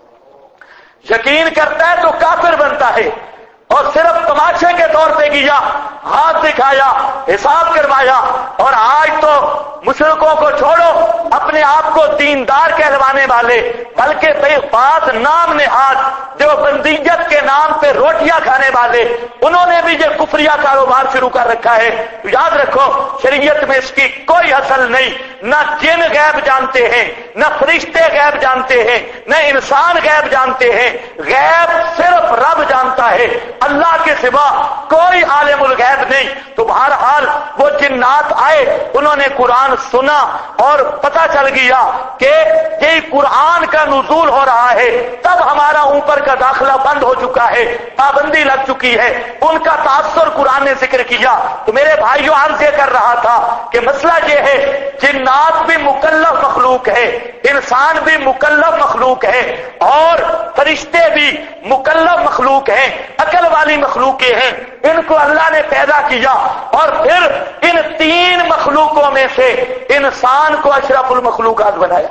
یقین کرتا ہے تو کافر بنتا ہے. اور صرف تماشے کے طور پہ گیا, ہاتھ دکھایا, حساب کروایا. اور آج تو مشرکوں کو چھوڑو, اپنے آپ کو دیندار کہلوانے والے, بلکہ بات نام نہاد دیوبندیت کے نام پہ روٹیاں کھانے والے, انہوں نے بھی یہ کفریہ کاروبار شروع کر رکھا ہے. تو یاد رکھو شریعت میں اس کی کوئی اصل نہیں. نہ جن غیب جانتے ہیں, نہ فرشتے غیب جانتے ہیں, نہ انسان غیب جانتے ہیں. غیب صرف رب جانتا ہے, اللہ کے سوا کوئی عالم الغیب نہیں. تو بہرحال وہ جنات آئے, انہوں نے قرآن سنا اور پتہ چل گیا کہ یہ قرآن کا نزول ہو رہا ہے. تب ہمارا اوپر کا داخلہ بند ہو چکا ہے, پابندی لگ چکی ہے. ان کا تاثر قرآن نے ذکر کیا. تو میرے بھائیوں عرض یہ کر رہا تھا کہ مسئلہ یہ ہے جنات بھی مکلف مخلوق ہے, انسان بھی مکلف مخلوق ہے, اور فرشتے بھی مکلف مخلوق ہیں, عقل والی مخلوقیں ہیں. ان کو اللہ نے پیدا کیا اور پھر ان 3 مخلوقوں میں سے انسان کو اشرف المخلوقات بنایا.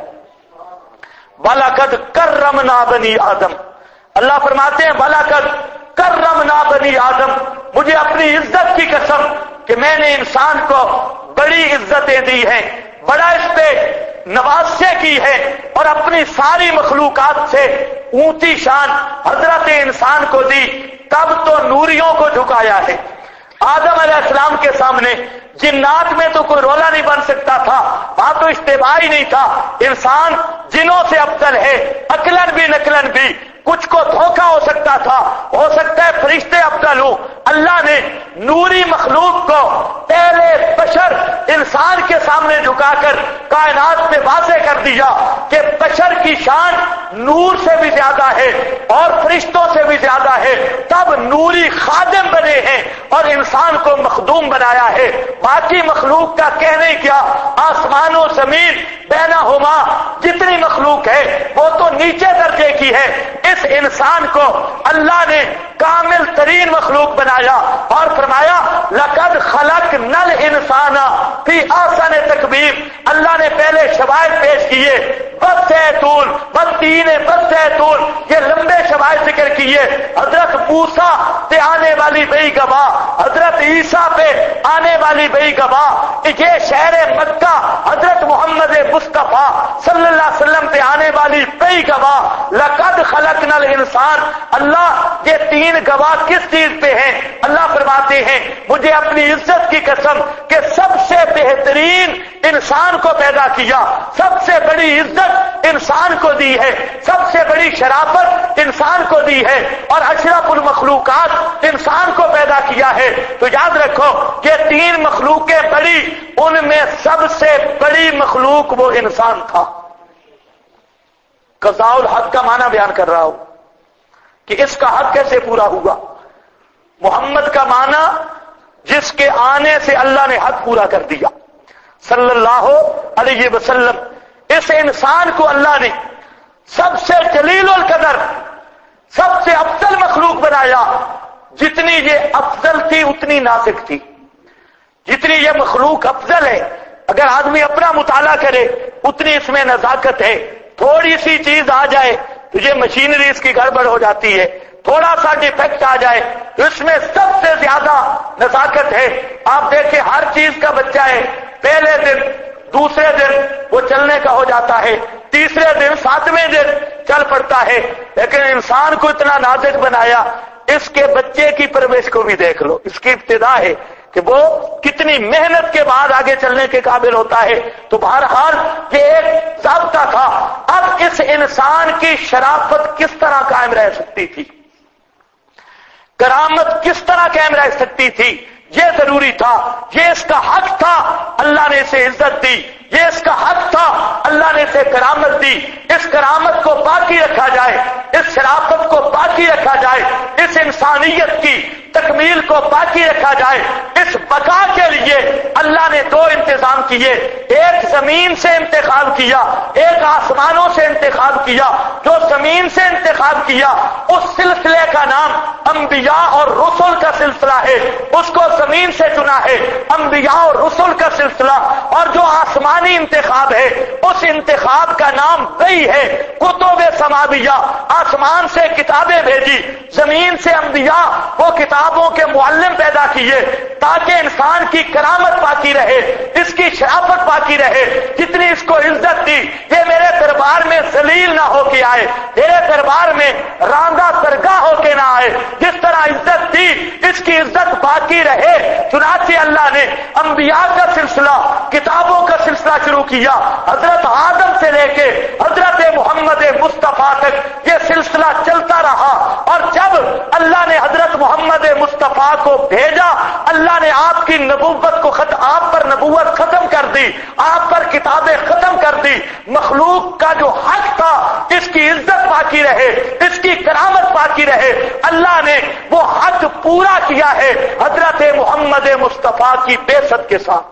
وَلَقَدْ كَرَّمْنَا بَنِي آدم. اللہ فرماتے ہیں وَلَقَدْ كَرَّمْنَا بَنِي آدم, مجھے اپنی عزت کی قسم کہ میں نے انسان کو بڑی عزتیں دی ہیں, بڑا اس پہ نوازشیں کی ہے, اور اپنی ساری مخلوقات سے اونچی شان حضرت انسان کو دی. تب تو نوریوں کو جھکایا ہے. آدم علیہ السلام کے سامنے جنات میں تو کوئی رولا نہیں بن سکتا تھا, وہاں تو اشتباہ ہی نہیں تھا. انسان جنوں سے افضل ہے, عقلن بھی نقلن بھی. کچھ کو دھوکہ ہو سکتا تھا, ہو سکتا ہے فرشتے افضل ہوں. اللہ نے نوری مخلوق کو پہلے بشر انسان کے سامنے جھکا کر کائنات میں واضح کر دیا کہ بشر کی شان نور سے بھی زیادہ ہے اور فرشتوں سے بھی زیادہ ہے. تب نوری خادم بنے ہیں اور انسان کو مخدوم بنایا ہے. باقی مخلوق کا کہنے کیا, آسمان و زمین بینہما جتنی مخلوق ہے وہ تو نیچے درجے کی ہے. اس انسان کو اللہ نے کامل ترین مخلوق بنایا اور فرمایا لقد خلقنا الانسان فی احسن تقویم. اللہ نے پہلے شواہد پیش کیے, والزیتون والتین والزیتون, یہ لمبے شواہد ذکر کیے. حضرت موسیٰ پہ آنے والی بئی گواہ, حضرت عیسیٰ پہ آنے والی بئی گواہ, یہ شہر مکہ حضرت محمد مصطفیٰ صلی اللہ علیہ وسلم پہ آنے والی بئی گواہ. لقد خلقنا الانسان, اللہ یہ 3 گواہ کس چیز پہ ہیں؟ اللہ فرماتے ہیں مجھے اپنی عزت کی قسم کہ سب سے بہترین انسان کو پیدا کیا, سب سے بڑی عزت انسان کو دی ہے, سب سے بڑی شرافت انسان کو دی ہے, اور اشرف المخلوقات انسان کو پیدا کیا ہے. تو یاد رکھو کہ 3 مخلوقیں بڑی, ان میں سب سے بڑی مخلوق وہ انسان تھا. قضاء الحق کا معنی بیان کر رہا ہوں کہ اس کا حق کیسے پورا ہوگا. محمد کا معنی جس کے آنے سے اللہ نے حق پورا کر دیا. صلی اللہ علیہ وسلم، اس انسان کو اللہ نے سب سے جلیل القدر، سب سے افضل مخلوق بنایا۔ جتنی یہ افضل تھی اتنی نازک تھی، جتنی یہ مخلوق افضل ہے اگر آدمی اپنا مطالعہ کرے اتنی اس میں نزاکت ہے۔ تھوڑی سی چیز آ جائے تو یہ مشینری اس کی گڑبڑ ہو جاتی ہے، تھوڑا سا ڈیفیکٹ آ جائے تو اس میں سب سے زیادہ نزاکت ہے۔ آپ دیکھیں ہر چیز کا بچہ ہے، پہلے دن دوسرے دن وہ چلنے کا ہو جاتا ہے، تیسرے دن ساتویں دن چل پڑتا ہے، لیکن انسان کو اتنا نازک بنایا۔ اس کے بچے کی پرورش کو بھی دیکھ لو، اس کی ابتدا ہے کہ وہ کتنی محنت کے بعد آگے چلنے کے قابل ہوتا ہے۔ تو بہرحال یہ ایک ضابطہ تھا۔ اب اس انسان کی شرافت کس طرح قائم رہ سکتی تھی، کرامت کس طرح قائم رہ سکتی تھی، یہ ضروری تھا، یہ اس کا حق تھا، اللہ نے اسے عزت دی، یہ اس کا حق تھا، اللہ نے اسے کرامت دی۔ اس کرامت کو باقی رکھا جائے، اس شرافت کو باقی رکھا جائے، اس انسانیت کی تکمیل کو باقی رکھا جائے۔ اس بقا کے لیے اللہ نے دو انتظام کیے، ایک زمین سے انتخاب کیا، ایک آسمانوں سے انتخاب کیا۔ جو زمین سے انتخاب کیا اس سلسلے کا نام انبیاء اور رسل کا سلسلہ ہے، اس کو زمین سے چنا ہے، انبیاء اور رسل کا سلسلہ۔ اور جو آسمانی انتخاب ہے اس انتخاب کا نام وحی ہے، کتب سماویہ، آسمان سے کتابیں بھیجی، زمین سے انبیاء وہ کتابوں کے معلم پیدا کیے تاکہ انسان کی کرامت باقی رہے، اس کی شرافت باقی رہے۔ جتنی اس کو عزت دی، یہ میرے دربار میں ذلیل نہ ہو کے آئے، میرے دربار میں رانگا سرگا ہو کے نہ آئے، جس طرح عزت دی اس کی عزت باقی رہے۔ چنانچہ اللہ نے انبیاء کا سلسلہ، کتابوں کا سلسلہ شروع کیا، حضرت آدم سے لے کے حضرت محمد مصطفیٰ تک یہ سلسلہ چلتا رہا۔ اور جب اللہ نے حضرت محمد مصطفیٰ کو بھیجا، اللہ نے آپ کی نبوت کو آپ پر نبوت ختم کر دی، آپ پر کتابیں ختم کر دی۔ مخلوق کا جو حق تھا اس کی عزت باقی رہے، اس کی کرامت باقی رہے، اللہ نے وہ حق پورا کیا ہے حضرت محمد مصطفیٰ کی بعثت کے ساتھ۔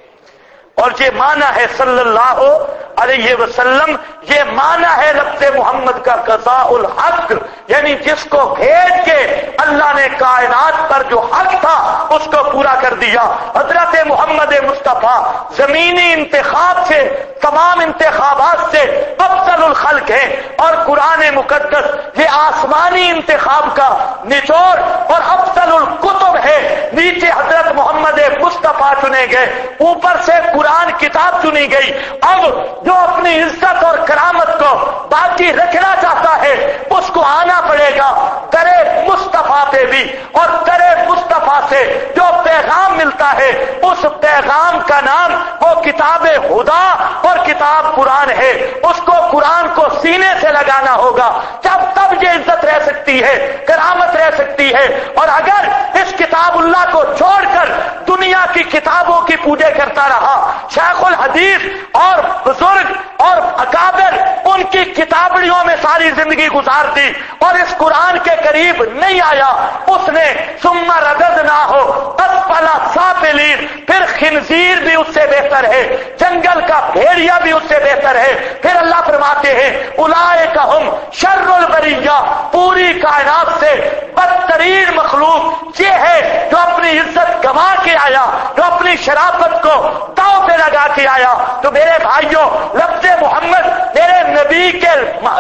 اور یہ معنی ہے صلی اللہ علیہ وسلم، یہ معنی ہے لفظ محمد کا قضاء الحق، یعنی جس کو بھیج کے اللہ نے کائنات پر جو حق تھا اس کو پورا کر دیا۔ حضرت محمد مصطفیٰ زمینی انتخاب سے، تمام انتخابات سے افضل الخلق ہیں، اور قرآن مقدس یہ آسمانی انتخاب کا نچوڑ اور افضل الکتب ہے۔ نیچے حضرت محمد مصطفیٰ چنے گئے، اوپر سے قرآن کتاب چنی گئی۔ اب جو اپنی عزت اور کرامت کو باقی رکھنا چاہتا ہے اس کو آنا پڑے گا درے مصطفیٰ پہ بھی، اور درے مصطفیٰ سے جو پیغام ملتا ہے اس پیغام کا نام وہ کتاب خدا اور کتاب قرآن ہے۔ اس کو قرآن کو سینے سے لگانا ہوگا، جب تب یہ عزت رہ سکتی ہے، کرامت رہ سکتی ہے۔ اور اگر اس کتاب اللہ کو چھوڑ کر دنیا کی کتابوں کی پوجا کرتا رہا، شیخ الحدیث اور بزرگ اور اکابر ان کی کتابڑیوں میں ساری زندگی گزار دی اور اس قرآن کے قریب نہیں آیا، اس نے ثم رددناہ اسفل سافلین، پھر خنزیر بھی اس سے بہتر ہے، جنگل کا بھیڑیا بھی اس سے بہتر ہے۔ پھر اللہ فرماتے ہیں اولئک ہم شر البریہ، پوری کائنات سے بدترین مخلوق یہ ہے جو اپنی عزت گنوا کے آیا، جو اپنی شرافت کو داؤ پہ لگا کے آیا۔ تو میرے بھائیوں، لفظ محمد میرے نبی کے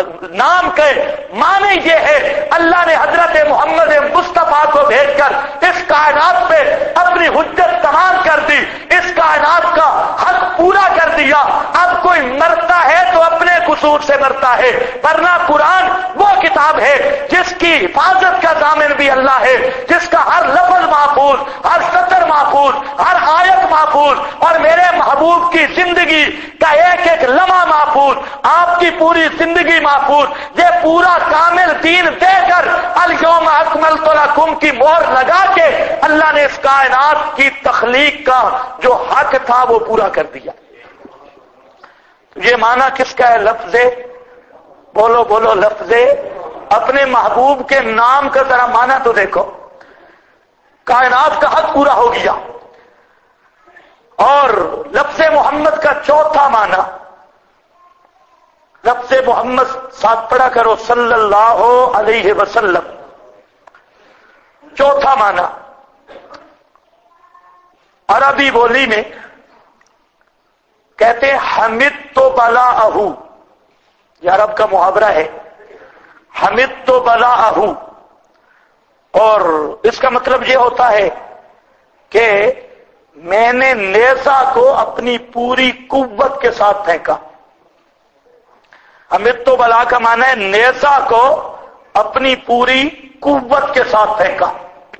نام کے معنی یہ ہے اللہ نے حضرت محمد مصطفیٰ کو بھیج کر اس کائنات پہ اپنی حجت تمام کر دی، اس کائنات کا حق پورا کر دیا۔ اب کوئی مرتا ہے تو اپنے قصور سے مرتا ہے، ورنہ قرآن وہ کتاب ہے جس کی حفاظت کا ضامن بھی اللہ ہے، جس کا ہر لفظ محفوظ، ہر سطر محفوظ، ہر آیت محفوظ، اور میرے محبوب کی زندگی کا ایک ایک لمحہ محفوظ، آپ کی پوری زندگی محفوظ۔ یہ پورا کامل دین دے کر الیوم اکملت لکم کی مہر لگا کے اللہ نے اس کائنات کی تخلیق کا جو حق تھا وہ پورا کر دیا۔ یہ معنی کس کا ہے؟ لفظ بولو بولو، لفظ اپنے محبوب کے نام کا ذرا معنی تو دیکھو۔ کائنات کا حق پورا ہو گیا، اور لفظ محمد کا چوتھا معنی، لفظ محمد ساتھ پڑھا کرو صلی اللہ علیہ وسلم، چوتھا معنی عربی بولی میں کہتے ہیں حمد تو بلاءہ، یہ عرب کا محاورہ ہے، حمد تو بلاءہ، اور اس کا مطلب یہ ہوتا ہے کہ میں نے نیزہ کو اپنی پوری قوت کے ساتھ پھینکا۔ حمد تو بلا کا معنی ہے نیزہ کو اپنی پوری قوت کے ساتھ پھینکا،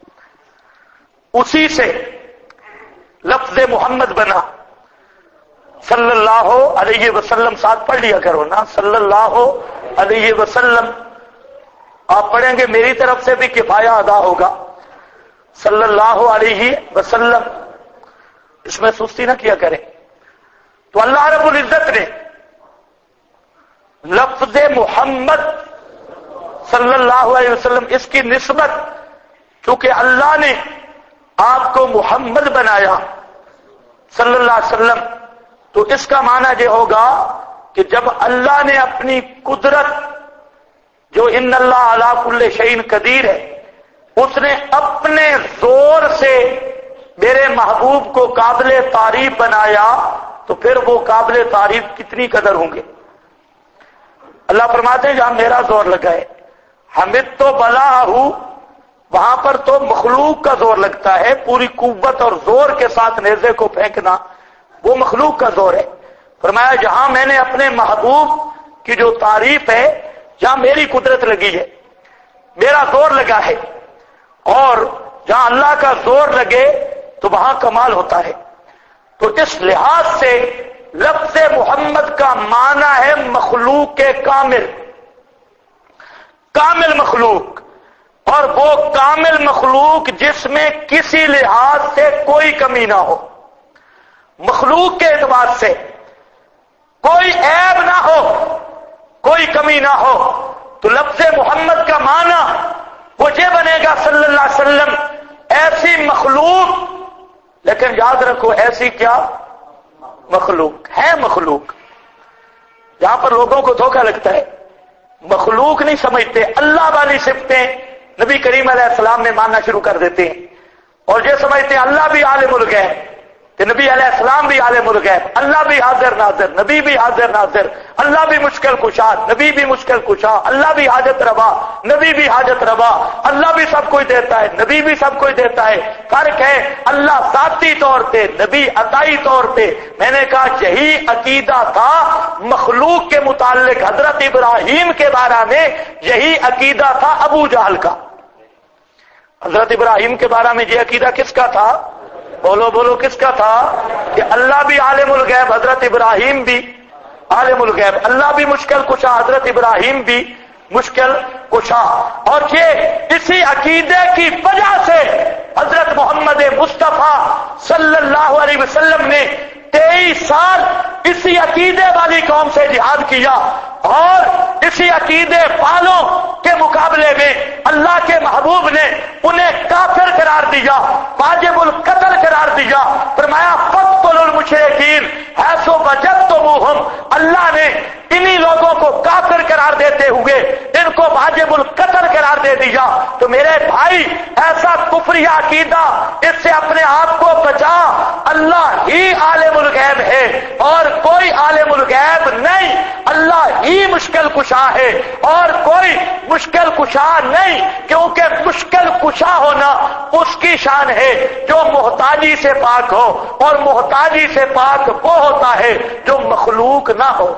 اسی سے لفظ محمد بنا صلی اللہ علیہ وسلم، ساتھ پڑھ لیا کرو نا صلی اللہ علیہ وسلم، آپ پڑھیں گے میری طرف سے بھی کفایہ ادا ہوگا، صلی اللہ علیہ وسلم، اس میں سستی نہ کیا کریں۔ تو اللہ رب العزت نے لفظ محمد صلی اللہ علیہ وسلم اس کی نسبت، چونکہ اللہ نے آپ کو محمد بنایا صلی اللہ علیہ وسلم، تو اس کا معنی یہ ہوگا کہ جب اللہ نے اپنی قدرت جو ان اللہ علی کل شیء قدیر ہے، اس نے اپنے زور سے میرے محبوب کو قابل تعریف بنایا، تو پھر وہ قابل تعریف کتنی قدر ہوں گے۔ اللہ فرماتے ہیں جہاں میرا زور لگا ہے، حمد تو بلاءہ، وہاں پر تو مخلوق کا زور لگتا ہے، پوری قوت اور زور کے ساتھ نیزے کو پھینکنا وہ مخلوق کا زور ہے۔ فرمایا جہاں میں نے اپنے محبوب کی جو تعریف ہے، جہاں میری قدرت لگی ہے، میرا زور لگا ہے، اور جہاں اللہ کا زور لگے تو وہاں کمال ہوتا ہے۔ تو اس لحاظ سے لفظ محمد کا معنی ہے مخلوق کے کامل، کامل مخلوق، اور وہ کامل مخلوق جس میں کسی لحاظ سے کوئی کمی نہ ہو، مخلوق کے اعتبار سے کوئی عیب نہ ہو، کوئی کمی نہ ہو، تو لفظ محمد کا معنی وہ یہ بنے گا صلی اللہ علیہ وسلم، ایسی مخلوق، لیکن یاد رکھو ایسی کیا مخلوق ہے، مخلوق جہاں پر لوگوں کو دھوکہ لگتا ہے، مخلوق نہیں سمجھتے، اللہ والی صفتیں نبی کریم علیہ السلام میں ماننا شروع کر دیتے ہیں، اور یہ سمجھتے ہیں اللہ بھی عالم الغیب، کہ نبی علیہ السلام بھی عالم الغیب، اللہ بھی حاضر ناظر، نبی بھی حاضر ناظر، اللہ بھی مشکل کشا، نبی بھی مشکل کشا، اللہ بھی حاجت روا، نبی بھی حاجت روا، اللہ بھی سب کچھ دیتا ہے، نبی بھی سب کچھ دیتا ہے، فرق ہے اللہ ذاتی طور پہ، نبی عطائی طور پہ۔ میں نے کہا یہی عقیدہ تھا مخلوق کے متعلق حضرت ابراہیم کے بارے میں، یہی عقیدہ تھا ابو جہل کا۔ حضرت ابراہیم کے بارے میں یہ عقیدہ کس کا تھا؟ بولو بولو کس کا تھا؟ کہ اللہ بھی عالم الغیب، حضرت ابراہیم بھی عالم الغیب، اللہ بھی مشکل کشا، حضرت ابراہیم بھی مشکل کشا۔ اور یہ اسی عقیدے کی وجہ سے حضرت محمد مصطفیٰ صلی اللہ علیہ وسلم نے 23 سال اسی عقیدے والی قوم سے جہاد کیا، اور اسی عقیدے والوں کے مقابلے میں اللہ کے محبوب نے انہیں کافر قرار دیا، واجب القتل قرار دیا۔ فرمایا فاقتلوا المشرکین حیث وجدتموہم، اللہ نے انہی لوگوں کو کافر قرار دیتے ہوئے ان کو واجب القتل قرار دے دیا۔ تو میرے بھائی ایسا کفریہ عقیدہ، اس سے اپنے آپ کو بچا، اللہ ہی عالم الغیب ہے اور کوئی عالم الغیب نہیں، اللہ ہی مشکل کشا ہے اور کوئی مشکل کشا نہیں، کیونکہ مشکل کشا ہونا اس کی شان ہے جو محتاجی سے پاک ہو، اور محتاجی سے پاک وہ ہوتا ہے جو مخلوق نہ ہو۔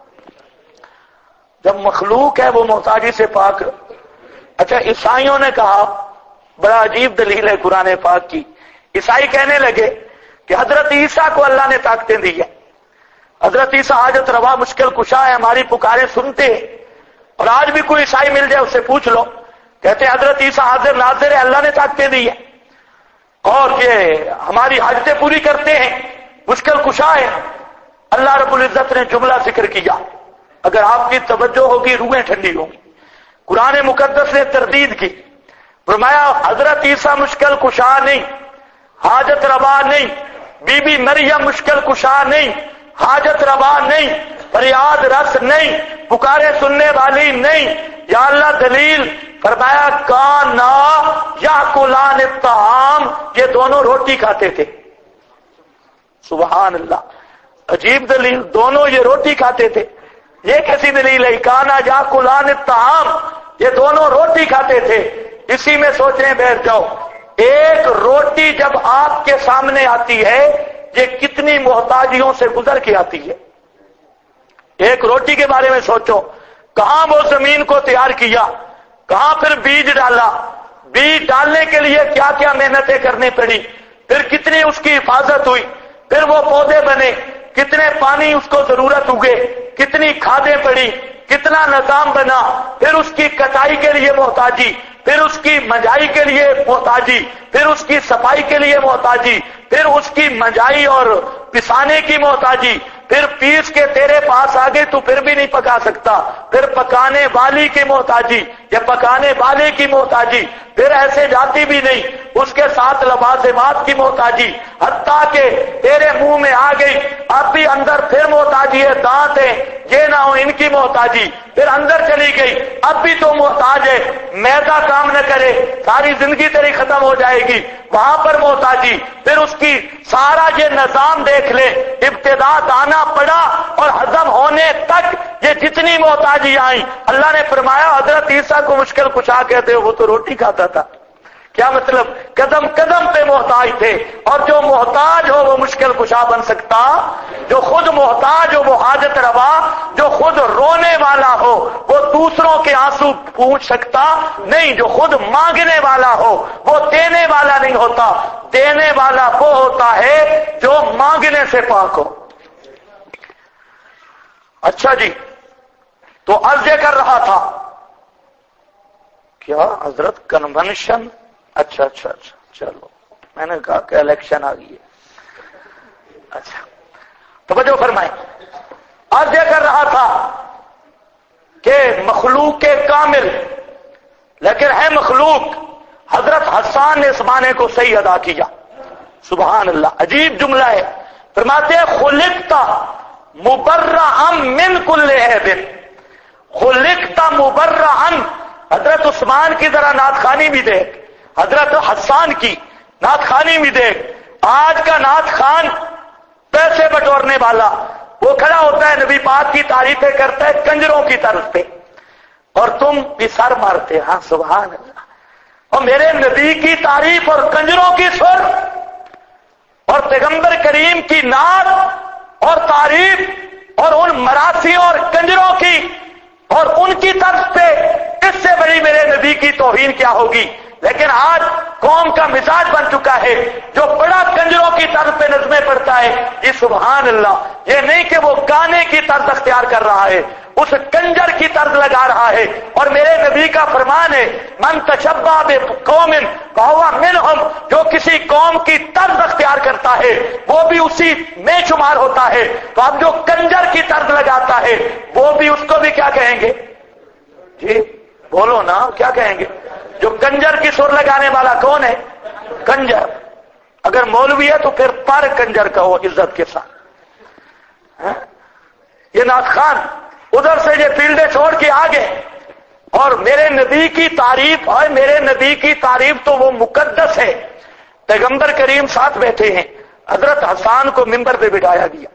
جب مخلوق ہے وہ محتاجی سے پاک۔ اچھا عیسائیوں نے کہا، بڑا عجیب دلیل ہے قرآن پاک کی، عیسائی کہنے لگے کہ حضرت عیسیٰ کو اللہ نے طاقتیں دی ہیں، حضرت عیسیٰ حاجت روا مشکل کشا ہے، ہماری پکاریں سنتے ہیں، اور آج بھی کوئی عیسائی مل جائے اس سے پوچھ لو، کہتے ہیں حضرت عیسیٰ حاضر ناظر ہے، اللہ نے طاقتیں دی ہیں، اور یہ ہماری حاجتیں پوری کرتے ہیں، مشکل کشا ہے۔ اللہ رب العزت نے جملہ ذکر کیا، اگر آپ کی توجہ ہوگی روحیں ٹھنڈی ہوں گی۔ قرآن مقدس نے تردید کی، فرمایا حضرت عیسیٰ مشکل کشا نہیں، حاجت روا نہیں، بی بی مریم مشکل کشا نہیں، حاجت روا نہیں، فریاد رس نہیں، پکارے سننے والی نہیں. یا اللہ دلیل فرمایا کانا یاکلان الطعام، یہ دونوں روٹی کھاتے تھے. سبحان اللہ، عجیب دلیل، دونوں یہ روٹی کھاتے تھے. یہ کیسی دلیل ہے؟ کانا یاکلان الطعام، یہ دونوں روٹی کھاتے تھے. اسی میں سوچیں بیٹھ جاؤ، ایک روٹی جب آپ کے سامنے آتی ہے یہ کتنی محتاجیوں سے گزر کے آتی ہے. ایک روٹی کے بارے میں سوچو، کہاں وہ زمین کو تیار کیا، کہاں پھر بیج ڈالا، بیج ڈالنے کے لیے کیا کیا محنتیں کرنی پڑی، پھر کتنی اس کی حفاظت ہوئی، پھر وہ پودے بنے، کتنے پانی اس کو ضرورت ہوگے، کتنی کھادیں پڑی، کتنا نظام بنا، پھر اس کی کٹائی کے لیے محتاجی، پھر اس کی منجائی کے لیے محتاجی، پھر اس کی صفائی کے لیے محتاجی، پھر اس کی منجائی اور پسانے کی محتاجی، پھر پیس کے تیرے پاس آ گئی تو پھر بھی نہیں پکا سکتا، پھر پکانے والی کی محتاجی یا پکانے والے کی محتاجی، پھر ایسے جاتی بھی نہیں، اس کے ساتھ لوازمات کی محتاجی، حتیٰ کہ تیرے منہ میں آ گئی اب بھی اندر پھر محتاجی ہے، دانت ہے یہ نہ ہو ان کی محتاجی، پھر اندر چلی گئی اب بھی تو محتاج ہے، میدا کام نہ کرے ساری زندگی تیری ختم ہو جائے گی، وہاں پر محتاجی، پھر اس کی سارا یہ نظام دیکھ لے، ابتدا دانا پڑا اور ہضم ہونے تک یہ جتنی محتاجی آئیں. اللہ نے فرمایا حضرت عیسیٰ کو مشکل کشا کہتے ہو، وہ تو روٹی کھاتا تھا. کیا مطلب؟ قدم قدم پہ محتاج تھے. اور جو محتاج ہو وہ مشکل کشا بن سکتا؟ جو خود محتاج ہو وہ حاجت روا، جو خود رونے والا ہو وہ دوسروں کے آنسو پوچھ سکتا نہیں، جو خود مانگنے والا ہو وہ دینے والا نہیں ہوتا. دینے والا وہ ہوتا ہے جو مانگنے سے پاک ہو. اچھا جی، تو عرض یہ کر رہا تھا کیا حضرت کنونشن، اچھا چلو، میں نے کہا کہ الیکشن آ گئی ہے. اچھا توجہ فرمائیں. عرض یہ کر رہا تھا کہ مخلوق کامل لیکن ہے مخلوق. حضرت حسان نے اس معنی کو صحیح ادا کیا. سبحان اللہ، عجیب جملہ ہے. فرماتے ہیں خلقتا مبرأ من کل عیب، خلقتا مبرأ. حضرت عثمان کی ذرا نعت خوانی بھی دیکھ، حضرت حسان کی نعت خوانی بھی دیکھ. آج کا نعت خوان پیسے بٹورنے والا، وہ کھڑا ہوتا ہے نبی پاک کی تعریفیں کرتا ہے کنجروں کی طرف پہ، اور تم بھی سر مارتے. ہاں سبحان اللہ. اور میرے نبی کی تعریف اور کنجروں کی سر اور پیغمبر کریم کی نعت اور تعریف اور ان مراسیوں اور کنجروں کی اور ان کی طرف پہ، اس سے بڑی میرے نبی کی توہین کیا ہوگی. لیکن آج قوم کا مزاج بن چکا ہے جو بڑا کنجروں کی طرف پہ نظمیں پڑھتا ہے. یہ سبحان اللہ، یہ نہیں کہ وہ گانے کی طرز اختیار کر رہا ہے، اس کنجر کی طرز لگا رہا ہے. اور میرے نبی کا فرمان ہے من تشبہ بقوم فہو منہم، جو کسی قوم کی طرز اختیار کرتا ہے وہ بھی اسی میں شمار ہوتا ہے. تو اب جو کنجر کی طرز لگاتا ہے وہ بھی اس کو بھی کیا کہیں گے؟ جی بولو نا، کیا کہیں گے؟ جو کنجر کی سر لگانے والا کون ہے؟ کنجر. اگر مولوی ہے تو پھر پر کنجر کہو عزت کے ساتھ. یہ نعت خوان ادھر سے یہ فیلڈیں چھوڑ کے آگے، اور میرے نبی کی تعریف، اور میرے نبی کی تعریف تو وہ مقدس ہے. پیغمبر کریم ساتھ بیٹھے ہیں، حضرت حسان کو منبر پہ بٹھایا گیا.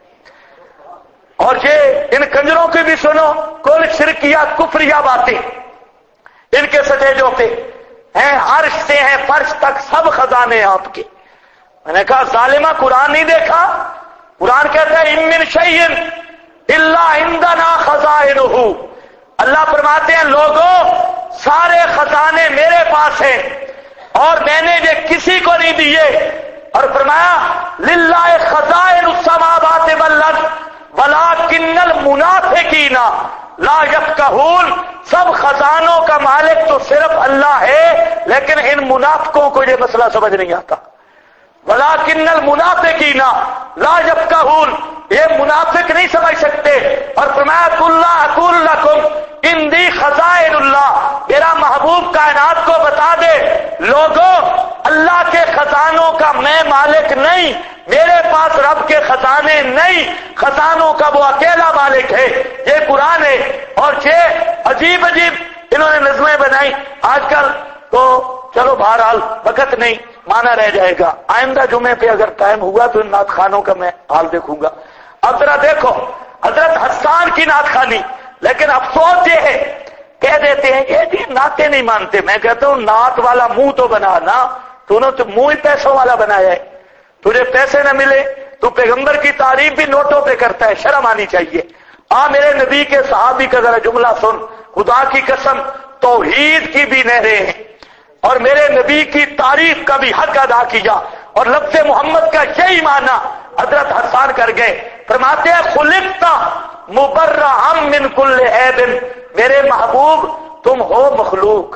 اور یہ ان کنجروں کی بھی سنو، کل شرکیہ کفریہ باتیں ان کے سٹیجوں پہ ہیں، عرش سے ہیں فرش تک سب خزانے آپ کے. میں نے کہا ظالمہ قرآن نہیں دیکھا؟ قرآن کہتا ہے ان من شیء الا عندنا خزائنہ. اللہ فرماتے ہیں لوگوں سارے خزانے میرے پاس ہیں اور میں نے یہ کسی کو نہیں دیے. اور فرمایا للہ خزائن السماوات والارض ولکن المنافقین لا یفقہون. سب خزانوں کا مالک تو صرف اللہ ہے لیکن ان منافقوں کو یہ مسئلہ سمجھ نہیں آتا. ولکن المنافقین لا یفقہون، یہ منافق نہیں سمجھ سکتے. اور فرمایا اللہ اقول لکم اندی خزائن اللہ، میرا محبوب کائنات کو بتا دے لوگوں اللہ کے خزانوں کا میں مالک نہیں، میرے پاس پاس رب کے خزانے نہیں، خزانوں کا وہ اکیلا مالک ہے۔ یہ قرآن ہے، اور یہ عجیب عجیب انہوں نے نظمیں بنائی۔ آج کل تو چلو بہرحال وقت نہیں، مانا رہ جائے گا، آئندہ جمعے پہ اگر ٹائم ہوا تو ان نعت خانوں کا میں حال دیکھوں گا۔ اب ذرا دیکھو حضرت حسان کی نعت خوانی، لیکن افسوس یہ ہے کہہ دیتے ہیں یہ جی نعتیں نہیں مانتے۔ میں کہتا ہوں نعت والا منہ تو بنا نا، تو نے تو منہ ہی پیسوں والا بنایا ہے۔ تجھے پیسے نہ ملے تو پیغمبر کی تعریف بھی نوٹوں پہ کرتا ہے، شرم آنی چاہیے۔ میرے نبی کے صحابی کا ذرا جملہ سن، خدا کی قسم توحید کی بھی نہریں ہیں اور میرے نبی کی تعریف کا بھی حق ادا کیا، اور لفظ محمد کا یہی معنی حضرت حسان کر گئے۔ فرماتے ہیں خلقت مبرأ من کل عیب، میرے محبوب تم ہو مخلوق،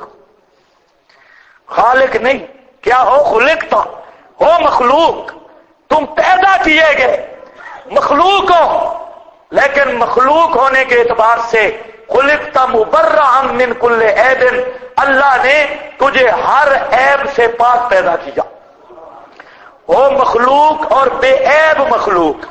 خالق نہیں، کیا ہو؟ خلقت ہو مخلوق، تم پیدا کیے گئے مخلوق ہو، لیکن مخلوق ہونے کے اعتبار سے خلقت مبرأ من کل عیب، اللہ نے تجھے ہر عیب سے پاک پیدا کیا۔ وہ مخلوق اور بے عیب مخلوق،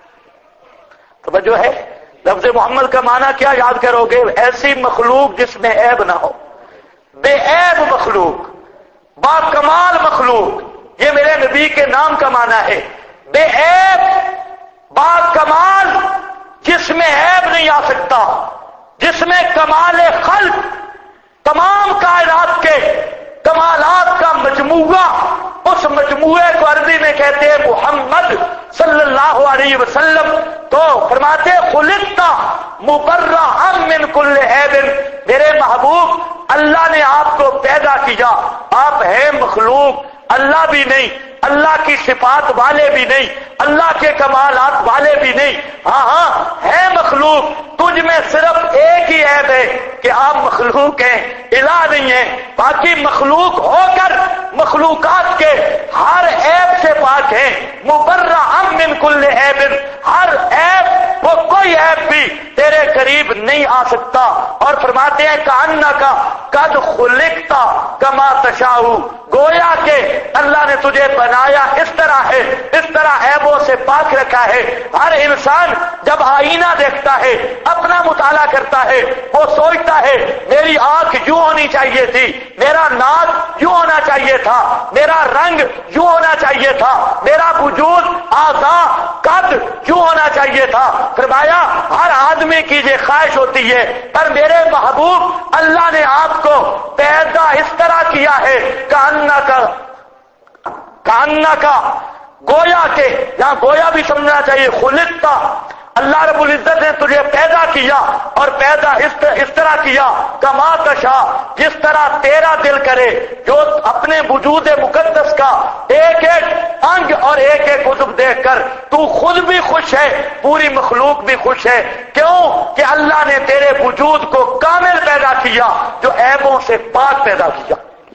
توجہ ہے؟ لفظ محمد کا معنی کیا یاد کرو گے؟ ایسی مخلوق جس میں عیب نہ ہو، بے عیب مخلوق، با کمال مخلوق، یہ میرے نبی کے نام کا معنی ہے۔ بے عیب با کمال، جس میں عیب نہیں آ سکتا، جس میں کمال خلق، تمام کائنات کے کمالات کا مجموعہ، اس مجموعے کو عربی میں کہتے ہیں محمد صلی اللہ علیہ وسلم۔ تو فرماتے خلقت مبرأ من کل عیب، میرے محبوب اللہ نے آپ کو پیدا کیا، آپ ہیں مخلوق، اللہ بھی نہیں، اللہ کی صفات والے بھی نہیں، اللہ کے کمالات والے بھی نہیں، ہاں ہے مخلوق، تجھ میں صرف ایک ہی عیب ہے کہ آپ مخلوق ہیں، الہ نہیں ہے، باقی مخلوق ہو کر مخلوقات کے ہر عیب سے پاک ہیں، مبرأ من کل عیب، ہر عیب، وہ کوئی عیب بھی تیرے قریب نہیں آ سکتا۔ اور فرماتے ہیں کأنک قد خلقت کما تشاء، گویا کہ اللہ نے تجھے بنایا اس طرح ہے، اس طرح عیبوں سے پاک رکھا ہے۔ ہر انسان جب آئینہ دیکھتا ہے، اپنا مطالعہ کرتا ہے، وہ سوچتا ہے میری آنکھ یوں ہونی چاہیے تھی، میرا ناک یوں ہونا چاہیے تھا، میرا رنگ یوں ہونا چاہیے تھا، میرا وجود اعضاء قد یوں ہونا چاہیے تھا۔ فرمایا ہر آدمی کی یہ خواہش ہوتی ہے، پر میرے محبوب اللہ نے آپ کو پیدا اس طرح کیا ہے کأنک، گویا کہ یہاں گویا بھی سمجھنا چاہیے، خلقت، اللہ رب العزت نے تجھے پیدا کیا اور پیدا اس طرح کیا کما تشاء، جس طرح تیرا دل کرے، جو اپنے وجود مقدس کا ایک ایک انگ اور ایک ایک عضو دیکھ کر تو خود بھی خوش ہے، پوری مخلوق بھی خوش ہے۔ کیوں کہ اللہ نے تیرے وجود کو کامل پیدا کیا، جو عیبوں سے پاک پیدا کیا۔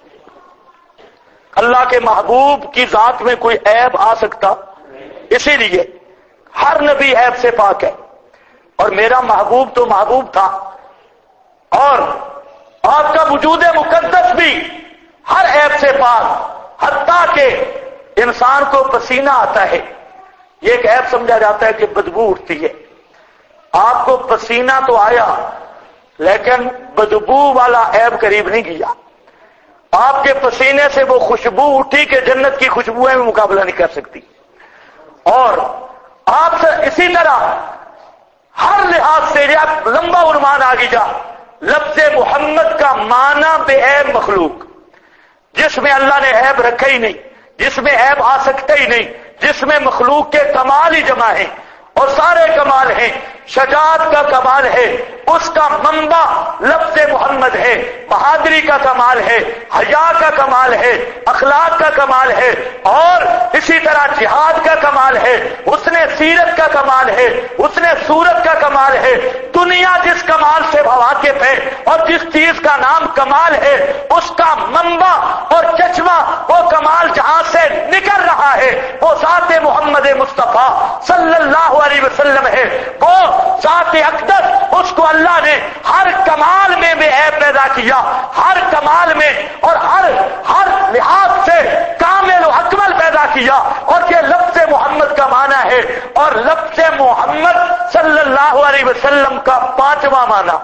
اللہ کے محبوب کی ذات میں کوئی عیب آ سکتا؟ اسی لیے ہر نبی عیب سے پاک ہے، اور میرا محبوب تو محبوب تھا، اور آپ کا وجود مقدس بھی ہر عیب سے پاک، حتیٰ کہ انسان کو پسینہ آتا ہے، یہ ایک عیب سمجھا جاتا ہے کہ بدبو اٹھتی ہے۔ آپ کو پسینہ تو آیا لیکن بدبو والا عیب قریب نہیں کیا، آپ کے پسینے سے وہ خوشبو اٹھی کہ جنت کی خوشبوئیں میں مقابلہ نہیں کر سکتی۔ اور آپ سے اسی طرح ہر لحاظ سے جب لمبا عنوان آگے جا، لفظ محمد کا معنی بے عیب مخلوق، جس میں اللہ نے عیب رکھا ہی نہیں، جس میں عیب آ سکتا ہی نہیں، جس میں مخلوق کے کمال ہی جمع ہیں، اور سارے کمال ہیں، شجاعت کا کمال ہے، اس کا منبع لفظ محمد ہے، بہادری کا کمال ہے، حیا کا کمال ہے، اخلاق کا کمال ہے، اور اسی طرح جہاد کا کمال ہے، اس نے سیرت کا کمال ہے، اس نے صورت کا کمال ہے۔ دنیا جس کمال سے واقف ہے اور جس چیز کا نام کمال ہے، اس کا منبع اور چشمہ، وہ کمال جہاں سے نکل رہا ہے، وہ ذات محمد مصطفیٰ صلی اللہ علیہ وسلم ہے، وہ ذات اقدس، اس کو اللہ نے ہر کمال میں بے عیب پیدا کیا، ہر کمال میں اور ہر لحاظ سے کامل و اکمل پیدا کیا اور یہ لفظ محمد کا معنی ہے اور لفظ محمد صلی اللہ علیہ وسلم کا 5واں معنی.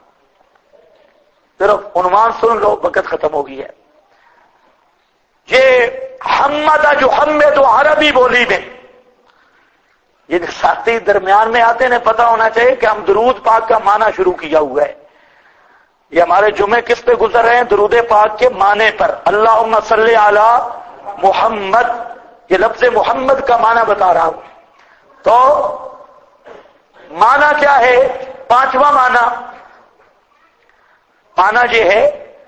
صرف عنوان سن لو، وقت ختم ہو گئی ہے. یہ حمد جو حمد عربی بولی میں، یہ ساتھی درمیان میں آتے ہیں، پتہ ہونا چاہیے کہ ہم درود پاک کا معنی شروع کیا ہوا ہے. یہ ہمارے جمعے کس پہ گزر رہے ہیں؟ درود پاک کے معنی پر. اللہم صلی علی محمد، یہ لفظ محمد کا معنی بتا رہا ہوں. تو معنی کیا ہے؟ 5واں معنی یہ ہے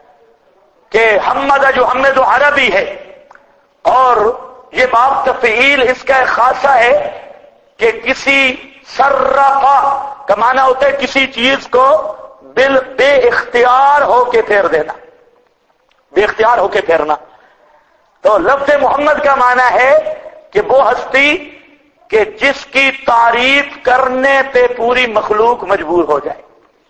کہ حمد جو حمد عربی ہے، اور یہ باب تفعیل اس کا ایک خاصہ ہے کہ کسی سرقہ کا معنی ہوتا ہے کسی چیز کو بے اختیار ہو کے پھیر دینا، بے اختیار ہو کے پھیرنا. تو لفظ محمد کا معنی ہے کہ وہ ہستی کہ جس کی تعریف کرنے پہ پوری مخلوق مجبور ہو جائے.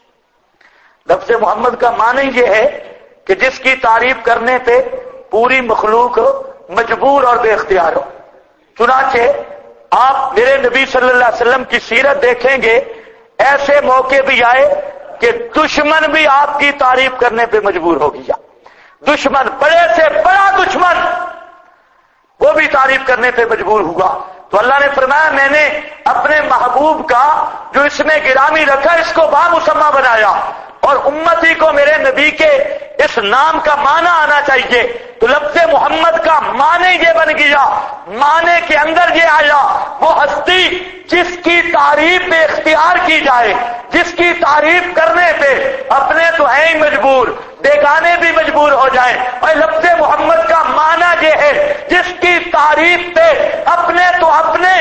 لفظ محمد کا معنی یہ ہے کہ جس کی تعریف کرنے پہ پوری مخلوق مجبور اور بے اختیار ہو. چنانچہ آپ میرے نبی صلی اللہ علیہ وسلم کی سیرت دیکھیں گے، ایسے موقع بھی آئے کہ دشمن بھی آپ کی تعریف کرنے پہ مجبور ہو گیا. دشمن، بڑے سے بڑا دشمن، وہ بھی تعریف کرنے پہ مجبور ہوا. تو اللہ نے فرمایا میں نے اپنے محبوب کا جو اس میں گرامی رکھا اس کو بامسمہ بنایا، اور امتی کو میرے نبی کے اس نام کا معنی آنا چاہیے. تو لفظ محمد کا معنی یہ بن گیا، معنی کے اندر یہ آیا وہ ہستی جس کی تعریف بے اختیار کی جائے، جس کی تعریف کرنے پہ اپنے تو ہیں ہی مجبور، بیگانے بھی مجبور ہو جائیں. اور لفظ محمد کا معنی یہ ہے جس کی تعریف پہ اپنے تو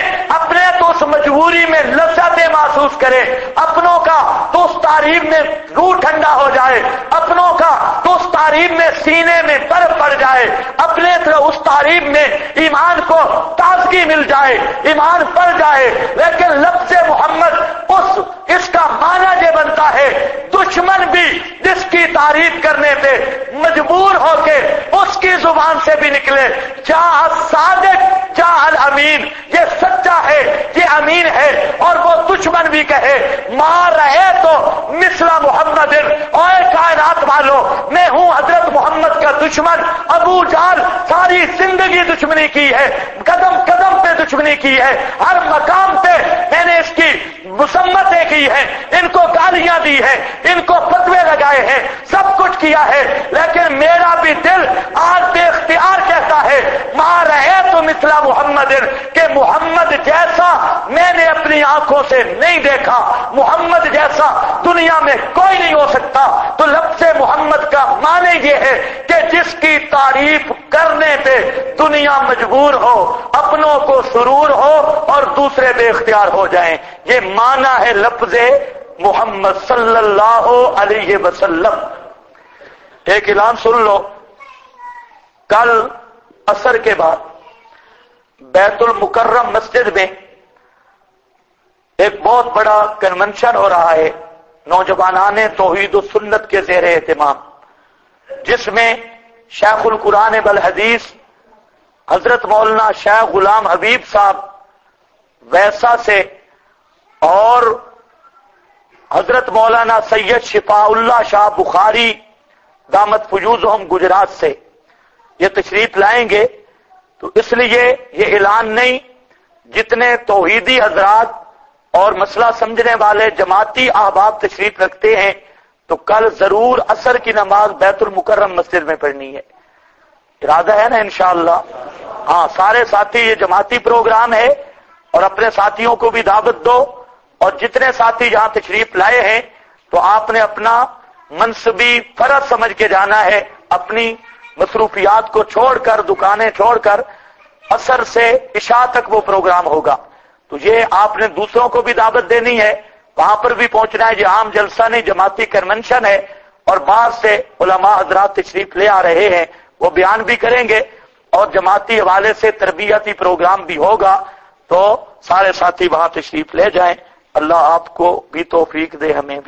اس مجبوری میں لذتیں محسوس کرے، اپنوں کا تو اس تعریف میں روح ٹھنڈا ہو جائے، اپنوں کا تو اس تعریف میں سینے میں برف پڑ جائے، اپنے اس تعریف میں ایمان کو تازگی مل جائے، ایمان بڑھ جائے. لیکن لفظ محمد اس کا معنی یہ بنتا ہے دشمن بھی جس کی تعریف کرنے پہ مجبور ہو کے اس کی زبان سے بھی نکلے، جاء صادق جاء الامین، یہ سچا ہے، یہ امین ہے، اور وہ دشمن بھی کہے ما رہے تو مثلا محمد، اور کائنات والو میں ہوں حضرت محمد کا دشمن. ابو جہل ساری زندگی دشمنی کی ہے، قدم قدم پہ دشمنی کی ہے، ہر مقام پہ میں نے اس کی مسمتیں کی ہیں، ان کو گالیاں دی ہیں، ان کو فتوے لگائے ہیں، سب کچھ کیا ہے. لیکن میرا بھی دل آج بے اختیار کہتا ہے ما رہے تو مثلا محمد، کہ محمد جیسا میں نے اپنی آنکھوں سے نہیں دیکھا، محمد جیسا دنیا میں کوئی نہیں ہو سکتا. تو لفظ محمد کا معنی یہ ہے کہ جس کی تعریف کرنے پہ دنیا مجبور ہو، اپنوں کو سرور ہو اور دوسرے بے اختیار ہو جائیں. یہ معنی ہے لفظ محمد صلی اللہ علیہ وسلم. ایک اعلان سن لو، کل عصر کے بعد بیت المکرم مسجد میں ایک بہت بڑا کنونشن ہو رہا ہے نوجوانان توحید و سنت کے زیر اہتمام، جس میں شیخ القرآن والحدیث حضرت مولانا شیخ غلام حبیب صاحب ویسا سے اور حضرت مولانا سید شفاء اللہ شاہ بخاری دامت فیوزہم گجرات سے یہ تشریف لائیں گے. تو اس لیے یہ اعلان نہیں، جتنے توحیدی حضرات اور مسئلہ سمجھنے والے جماعتی احباب تشریف رکھتے ہیں تو کل ضرور عصر کی نماز بیت المکرم مسجد میں پڑھنی ہے. ارادہ ہے نا انشاءاللہ؟ ہاں، سارے ساتھی، یہ جماعتی پروگرام ہے اور اپنے ساتھیوں کو بھی دعوت دو، اور جتنے ساتھی جہاں تشریف لائے ہیں تو آپ نے اپنا منصبی فرض سمجھ کے جانا ہے، اپنی مصروفیات کو چھوڑ کر، دکانیں چھوڑ کر عصر سے عشاء تک وہ پروگرام ہوگا. تو یہ آپ نے دوسروں کو بھی دعوت دینی ہے، وہاں پر بھی پہنچنا ہے. یہ عام جلسہ نہیں، جماعتی کنونشن ہے، اور باہر سے علماء حضرات تشریف لے آ رہے ہیں، وہ بیان بھی کریں گے اور جماعتی حوالے سے تربیتی پروگرام بھی ہوگا. تو سارے ساتھی وہاں تشریف لے جائیں. اللہ آپ کو بھی توفیق دے، ہمیں بھی.